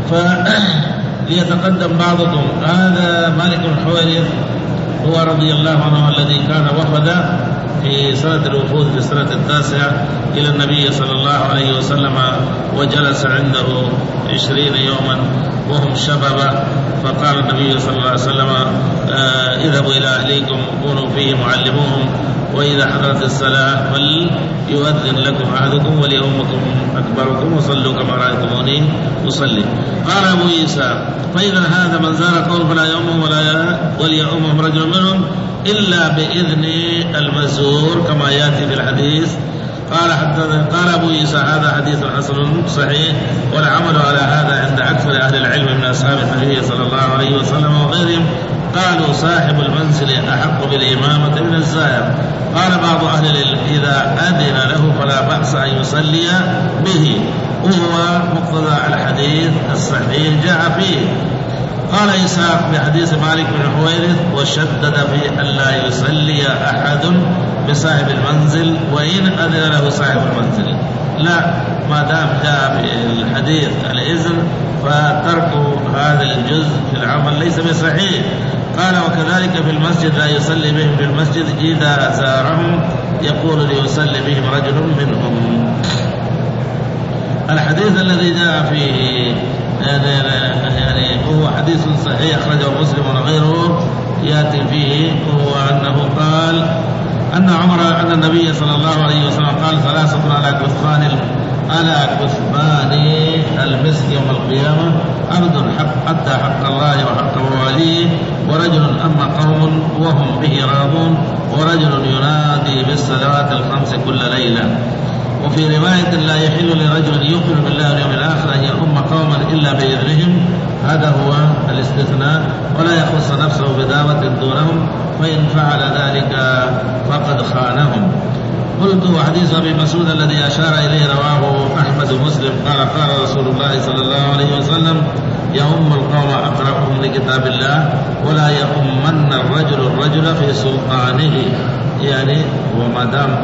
فليتقدم بعضكم. هذا مالك بن حويرث هو رضي الله عنه الذي كان وفد في سنة الوفود في السنة التاسعة إلى النبي صلى الله عليه وسلم وجلس عنده عشرين يوما وهم شباب، فقال النبي صلى الله عليه وسلم آه اذهبوا إلى أهليكم كونوا فيه معلموهم، وإذا حضرت الصلاة فليؤذن لكم أحدكم وليؤمكم أكبركم وصلوا كما رأيتموني أصلي. قال أبو عيسى فإذا هذا من زار قوم فلا يؤمهم ولا وليؤمهم رجل منهم إلا بإذن المزور كما يأتي في الحديث. قال حتى قال أبو عيسى هذا حديث حسن صحيح، والعمل على هذا عند أكثر أهل العلم من أصحاب النبي صلى الله عليه وسلم وغيرهم. قالوا صاحب المنزل أحق بالإمامة من الزائر. قال بعض أهل العلم إذا أذن له فلا بأس أن يصلي به، وهو مقتضى الحديث الصحيح جاء فيه. قال إسحاق بحديث مالك بن حويرث وشدد في أن لا يصلي أحد بصاحب المنزل وإن أذن له صاحب المنزل. لا، ما دام جاء في الحديث الإذن فترك هذا الجزء في العمل ليس بصحيح. قال وكذلك في المسجد لا يصلي بهم في المسجد إذا زارهم يقول ليصلي بهم رجل منهم. الحديث الذي جاء فيه يعني, يعني هو حديث صحيح أخرجه مسلم وغيره يأتي فيه، هو أنه قال أن عمر أن النبي صلى الله عليه وسلم قال ثلاثة على كثبان على كثبان المسك يوم القيامة عبد حق أدى حق الله وحق مواليه، ورجل أما قوم وهم به راضون، ورجل ينادي بالصلوات الخمس كل ليلة. وفي رواية لا يحل لرجل يؤمن بالله واليوم الآخر أن يؤم قوما إلا بإذنهم، هذا هو الاستثناء، ولا يخص نفسه بدعوة دونهم، فإن فعل ذلك فقد خانهم. قلت وحديث أبي مسعود الذي أشار إليه رواه أحمد ومسلم قال قال رسول الله صلى الله عليه وسلم يؤم القوم أقرأهم لكتاب الله ولا يؤمن الرجل الرجل في سلطانه، يعني وما دام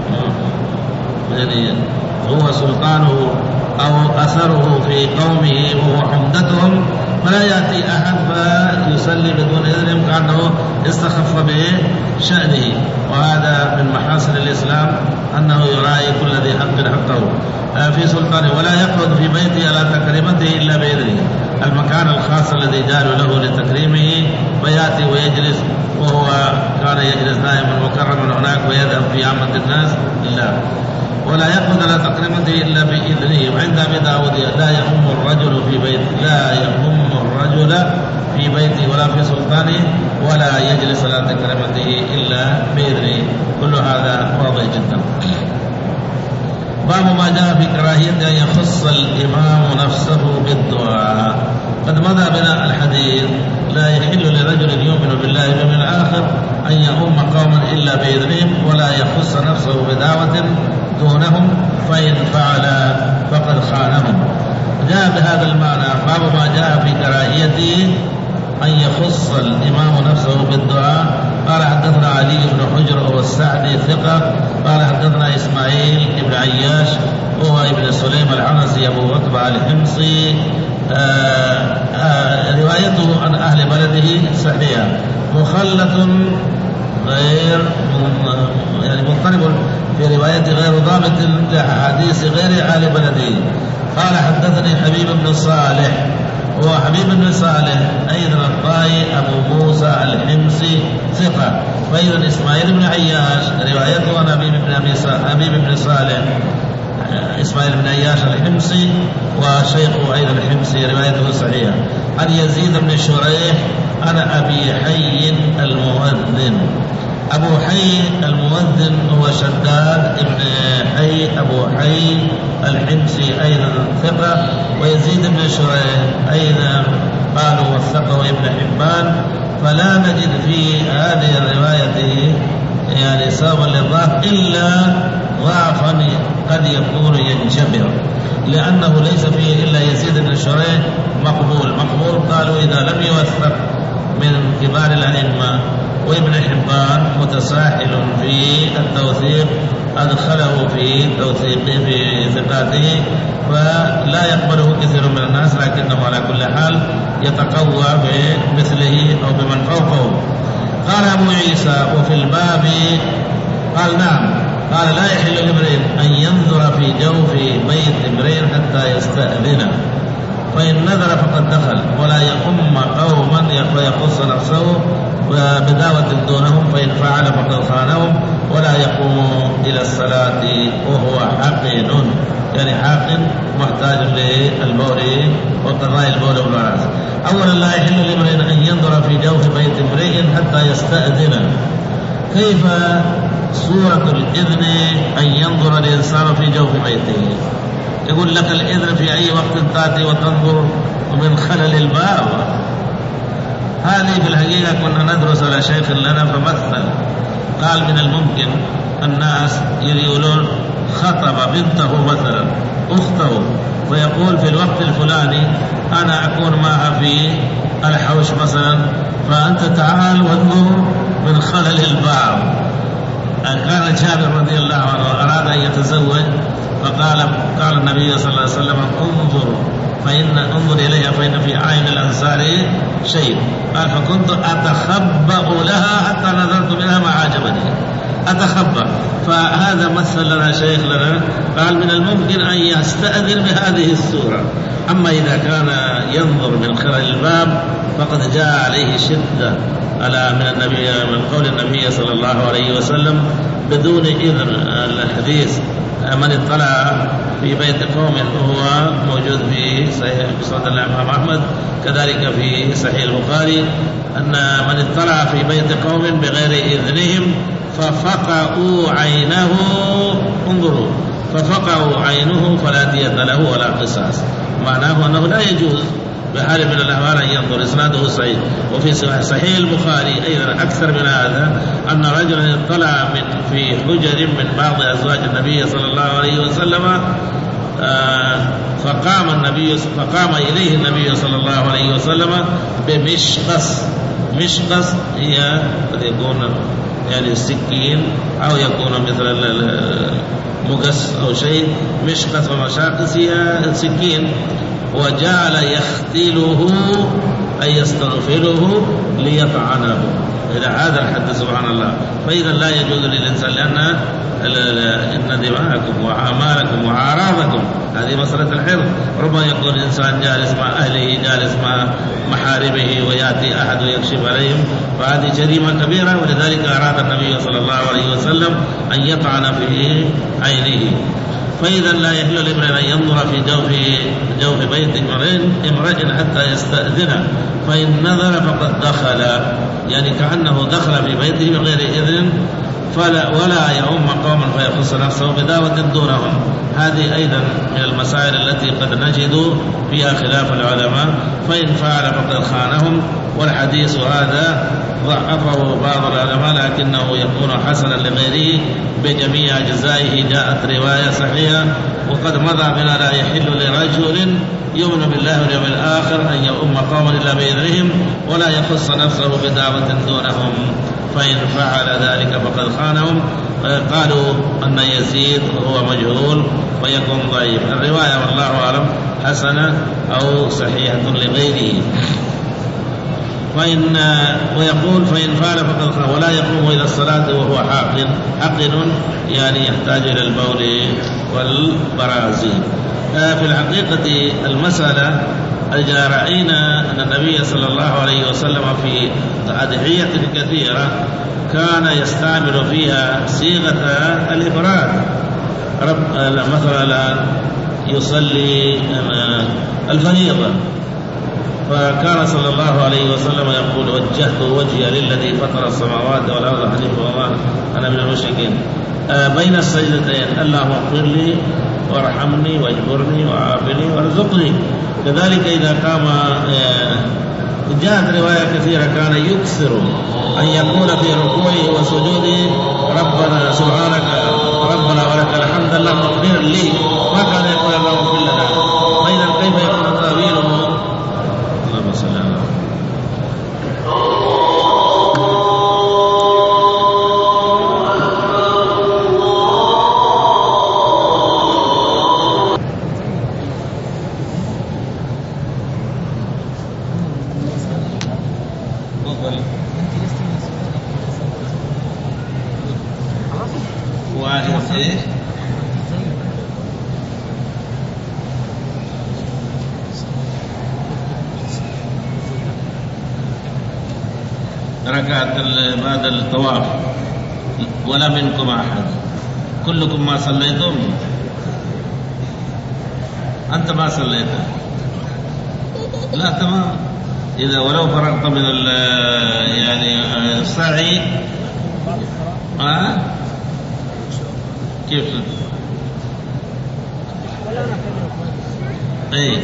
يعني هو سلطانه أو أثره في قومه وهو حمدتهم فلا يأتي أحد فيصلي بدون إذنهم كأنه استخف بشأنه. وهذا من محاسن الإسلام أنه يراعي كل ذي حق حقه في سلطانه، ولا يقعد في بيته على تكريمته إلا بإذنه، المكان الخاص الذي جعل له لتكريمه، ويأتي ويجلس وهو كان يجلس دائما مكرما هناك ويذهب في عامة الناس لا، ولا يقعد على تكريمته إلا بإذنه. وعند أبي داود لا يؤم الرجل في بيته لا يؤم الرجل في بيته ولا في سلطانه ولا يجلس على تكريمته إلا بإذنه. كل هذا واضح جدا. باب ما جاء في كراهية أن يخص الإمام نفسه بالدعاء. قد مضى بنا الحديث لا يحل لرجل يؤمن بالله واليوم الآخر أن يؤم قوما إلا بإذنهم ولا يخص نفسه بدعوة دونهم، فإن فعل فقد خانهم. جاء بهذا المعنى باب ما جاء في كراهية أن يخص الإمام نفسه بالدعاء. قال حدثنا علي بن حجر والسعدي ثقة قال حدثنا إسماعيل بن عياش هو ابن سليم العنسي أبو عتبة الحمصي، آآ آآ روايته عن أهل بلده صحيحة، مخلة غير يعني مضطرب في رواية غير ضابط لحديث غير أهل بلده. قال حدثني حبيب بن صالح هو حبيب بن صالح أيضا الطائي أبو موسى الحمصي ثقة ثقة. فإذا إسماعيل بن عياش روايته عن أبي بن صالح إسماعيل بن عياش الحمصي وشيخه أيضا الحمصي روايته صحيحة. عن يزيد بن شريح عن أبي حي المؤذن. أبو حي المؤذن هو شداد بن حي أبو حي الحمصي أيضا ثقة. ويزيد بن شريح أيضا قالوا وثقه ابن حبان. فلا نجد في هذه الرواية يعني سببا للضعف إلا ضعفا قد يكون ينجبر، لأنه ليس فيه إلا يزيد بن شريح مقبول. مقبول قالوا إذا لم يوثق من كبار الأئمة، وابن حبان متساهل في التوثيق أدخله في توثيقه في ثقاته فلا يقبله كثير من الناس، لكنه على كل حال يتقوى بمثله أو بمن فوقه. قال أبو عيسى وفي الباب قال نعم قال لا يحل لامرئ أن ينظر في جوف بيت امرئ حتى يستأذنه، فإن نذر فقد دخل، ولا يؤم قوما ويقص نفسه بدعوة دونهم، فإن فعل فقد خانهم، ولا يقوم إلى الصلاة وهو حاقن، يعني حاقن محتاج للبول وقضاء البول والبراز. أولا لا يحل لامرئ أن ينظر في جوف بيت امرئ حتى يستأذن. كيف صورة الإذن أن ينظر الإنسان في جوف بيته؟ يقول لك الإذن في أي وقت تأتي وتنظر من خلل الباب. هذه في الحقيقة كنا ندرس على شيخ لنا فمثل قال من الممكن الناس يقولون خطب بنته مثلا أخته، فيقول في الوقت الفلاني أنا أكون معها في الحوش مثلا، فأنت تعال وانظر من خلل الباب. كان جابر رضي الله عنه أراد أن يتزوج فقال قال النبي صلى الله عليه وسلم انظر فإن انظر إليها فإن في عين الأنصار شيء. قال فكنت أتخبأ لها حتى نظرت منها ما عجبني، أتخبأ. فهذا مثل لنا شيخ لنا قال من الممكن أن يستأذن بهذه السورة. أما إذا كان ينظر من خلال الباب فقد جاء عليه شدة على من النبي من قول النبي صلى الله عليه وسلم بدون إذن. الحديث من اطلع في بيت قوم وهو موجود في صحيح مسند الإمام أحمد، كذلك في صحيح البخاري، أن من اطلع في بيت قوم بغير إذنهم ففقعوا عينه، انظروا ففقعوا عينه فلا دية له ولا قصاص. معناه أنه لا يجوز بحال من الأحوال أن ينظر. إسناده صحيح. وفي صحيح البخاري أيضا أكثر من هذا أن رجلا اطلع من في حجر من بعض أزواج النبي صلى الله عليه وسلم آه فقام النبي فقام إليه النبي صلى الله عليه وسلم بمشقص. مشقص هي قد يكون يعني السكين أو يكون مثل مقص أو شيء. مشقص ومشاقص هي السكين. وجعل يختله أي يستغفله ليطعنه إلى هذا الحد سبحان الله. فإذا لا يجوز للإنسان، لأن إن دماءكم وأعمالكم وأعراضكم هذه مسألة الحرب. ربما يكون الإنسان جالس مع أهله جالس مع محارمه ويأتي أحد ويكشف عليهم، فهذه جريمة كبيرة. ولذلك أراد النبي صلى الله عليه وسلم أن يطعن في عينه. فإذا لا يحل لامرئ أن ينظر في جوف جوف بيت امرئ حتى يستأذنه، فإن نظر فقد دخل، يعني كأنه دخل في بيته بغير إذن، فلا ولا يؤم قوما فيخص نفسه بدعوة دونهم. هذه أيضا من المسائل التي قد نجد فيها خلاف العلماء. فإن فعل فقد خانهم. والحديث هذا ضعفه بعض العلماء لكنه يكون حسنا لغيره بجميع أجزائه. جاءت رواية صحيحة وقد مضى بنا لا يحل لرجل يؤمن بالله واليوم الآخر أن يؤم قوما إلا بإذنهم ولا يخص نفسه بدعوة دونهم، فإن فعل ذلك فقد خانهم. قالوا أن يزيد هو مجهول ويكون ضعيف. الرواية والله أعلم حسنة أو صحيحة لغيره. فإن ويقول فإن فعل فقد خان ولا يقوم إلى الصلاة وهو حاقن. حاقن يعني يحتاج إلى البول والبراز. في الحقيقة المسألة رأينا أن النبي صلى الله عليه وسلم في أدعية كثيرة كان يستعمل فيها صيغة الإفراد. مثلا يصلي الفريضة فكان صلى الله عليه وسلم يقول وجهت وجهي للذي فطر السماوات والأرض حنيفا وما أنا من المشركين. بين السجدتين اللهم اغفر لي وارحمني واجبرني وعافني وارزقني. كذلك إذا قام جاءت رواية كثيرة كان يكثر أن يقول في ركوعه وسجوده ربنا سبحانك ربنا ولك الحمد اللهم اغفر لي، ما كان يقول اللهم اغفر لنا. فإذا كيف يكون تأويله؟ اللهم صل على ركعت بعد الطواف ولا منكم أحد، كلكم ما صليتم؟ أنت ما صليت؟ لا تمام. إذا ولو فرغت من يعني السعي ها كيف؟ أي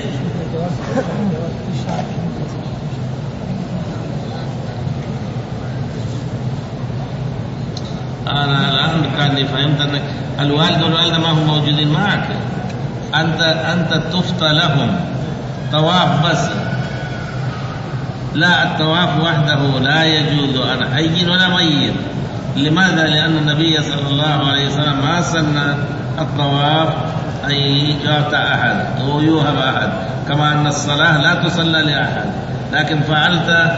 أنا الآن كأني فهمت أنك الوالد والوالدة ما هم موجودين معك، أنت أنت تفتى لهم طواف بس، لا الطواف وحده لا يجوز أن حي ولا ميت. لماذا؟ لأن النبي صلى الله عليه وسلم ما سن الطواف أن يعطى أحد أو يوهب أحد، كما أن الصلاة لا تصلى لأحد، لكن فعلت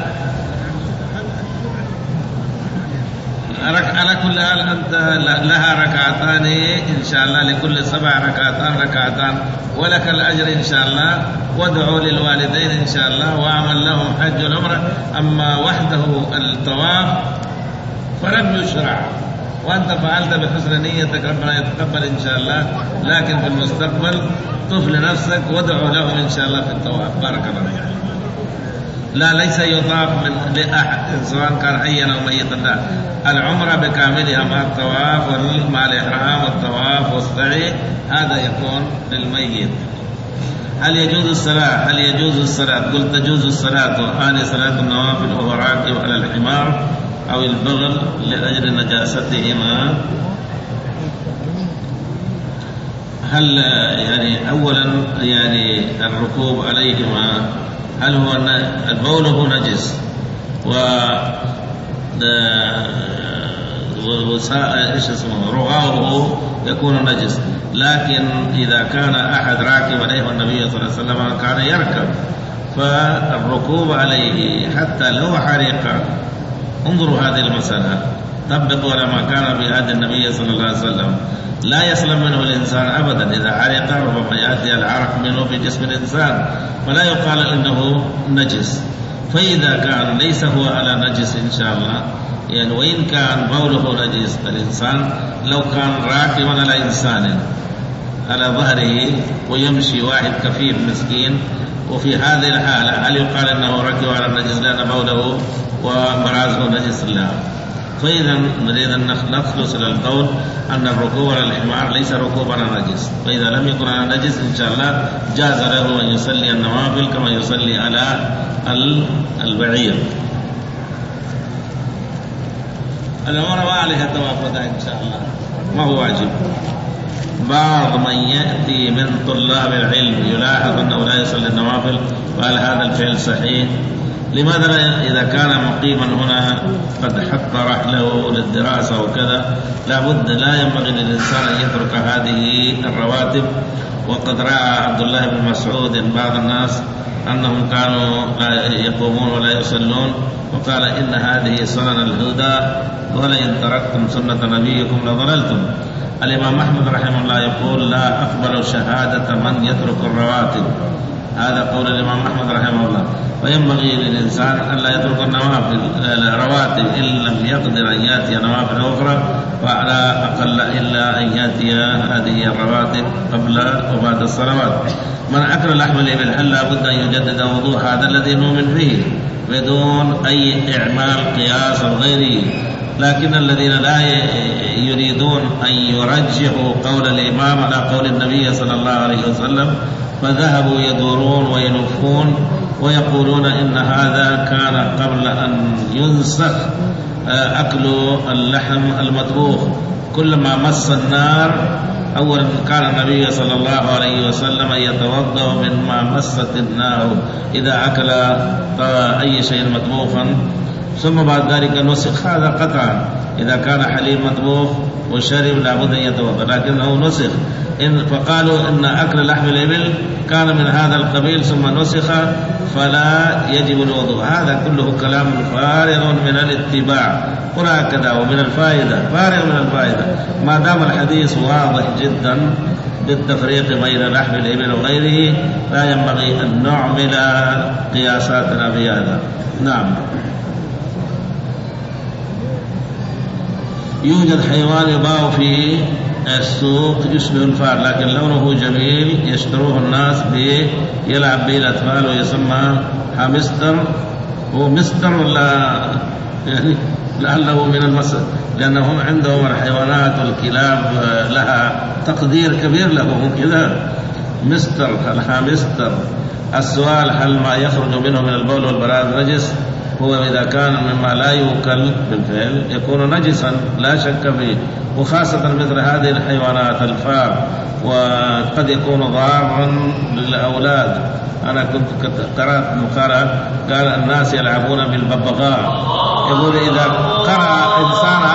على كل حال أنت لها ركعتان إن شاء الله، لكل سبع ركعتان ركعتان، ولك الأجر إن شاء الله. وادعوا للوالدين إن شاء الله واعمل لهم حج والعمرة. أما وحده الطواف فلم يشرع، وأنت فعلت بحسن نيتك ربنا يتقبل إن شاء الله، لكن في المستقبل طف لنفسك وادعوا لهم إن شاء الله في الطواف. بارك الله فيك. لا ليس يطاف من لأحد سواء كان حيا أو ميتا، لا، العمرة بكاملها مع الطواف ومع الإحرام والطواف والسعي هذا يكون للميت. هل يجوز الصلاة؟ هل يجوز الصلاة؟ قلت تجوز الصلاة آن صلاة النوافل وهو راكب على الحمار أو البغل لأجل نجاستهما. هل يعني أولا يعني الركوب عليهما هل هو البول هو نجس و ايش اسمه رغاؤه يكون نجس، لكن إذا كان أحد راكب عليه والنبي صلى الله عليه وسلم كان يركب، فالركوب عليه حتى لو حرق. انظروا هذه المسألة، طبقوا على ما كان في عهد النبي صلى الله عليه وسلم. لا يسلم منه الإنسان أبدا، إذا حرق ربما يأتي العرق منه في جسم الإنسان، فلا يقال إنه نجس. فإذا كان ليس هو على نجس إن شاء الله، يعني وإن كان بوله نجس، الإنسان لو كان راكبا على إنسان على ظهره ويمشي واحد كفيف مسكين، وفي هذه الحالة هل يقال أنه ركب على النجس لأن بوله ومرازه نجس؟ لا. فإذا نريد أن نخلص إلى القول أن الركوب على الحمار ليس ركوبا على نجس، وإذا لم يكن على نجس إن شاء الله جاز له أن يصلي النوافل كما يصلي على البعير. العمرة ما عليها طواف وداع إن شاء الله، ما هو واجب. بعض من يأتي من طلاب العلم يلاحظ أنه لا يصلي النوافل، وهل هذا الفعل صحيح؟ لماذا لا؟ إذا كان مقيما هنا قد حط رحله للدراسة وكذا، لابد لا ينبغي للإنسان أن يترك هذه الرواتب. وقد رأى عبد الله بن مسعود بعض الناس أنهم كانوا يقومون ولا يصلون، وقال إن هذه سنن الهدى، ولئن تركتم سنة نبيكم لضللتم. الإمام أحمد رحمه الله يقول لا أقبل شهادة من يترك الرواتب، هذا قول الإمام أحمد رحمه الله. وينبغي للإنسان أن لا يترك النوافل الرواتب إن لم يقدر أن يأتي نوافل أخرى، وعلى أقل إلا أن يأتي هذه الرواتب قبل وبعد الصلوات. من أكل لحم الإبل هل لا بد أن يجدد وضوء؟ هذا الذي نؤمن به بدون أي إعمال قياس أو غيره. لكن الذين لا يريدون أن يرجحوا قول الإمام على قول النبي صلى الله عليه وسلم فذهبوا يدورون ويلفون ويقولون إن هذا كان قبل أن ينسخ أكل اللحم المطبوخ. كلما مس النار أولا كان النبي صلى الله عليه وسلم يتوضأ مما مست النار إذا أكل أي شيء مطبوخا، ثم بعد ذلك نسخ. هذا قطعا إذا كان حليب مطبوخ وشرب لابد أن يتوضأ، لكنه نسخ. إن فقالوا إن أكل لحم الإبل كان من هذا القبيل ثم نسخ فلا يجب الوضوء. هذا كله كلام فارغ من الاتباع، وهكذا ومن الفائدة فارغ من الفائدة. ما دام الحديث واضح جدا بالتفريق بين لحم الإبل وغيره لا ينبغي أن نعمل قياساتنا بهذا. نعم. يوجد حيوان يباع في السوق يشبه الفار لكن لونه جميل، يشتروه الناس يلعب به الأطفال ويسمى هامستر. هو مستر ولا يعني لعله من المصر، لأنهم عندهم الحيوانات والكلاب لها تقدير كبير لهم كذا. مستر الهامستر. السؤال هل ما يخرج منه من البول والبراز نجس؟ هو إذا كان مما لا يوكل بالفعل يكون نجسا لا شك فيه، وخاصة مثل هذه الحيوانات الفار، وقد يكون ضارا للأولاد. أنا كنت قرأت مقالة قال الناس يلعبون بالببغاء، يقول إذا قرأ إنسان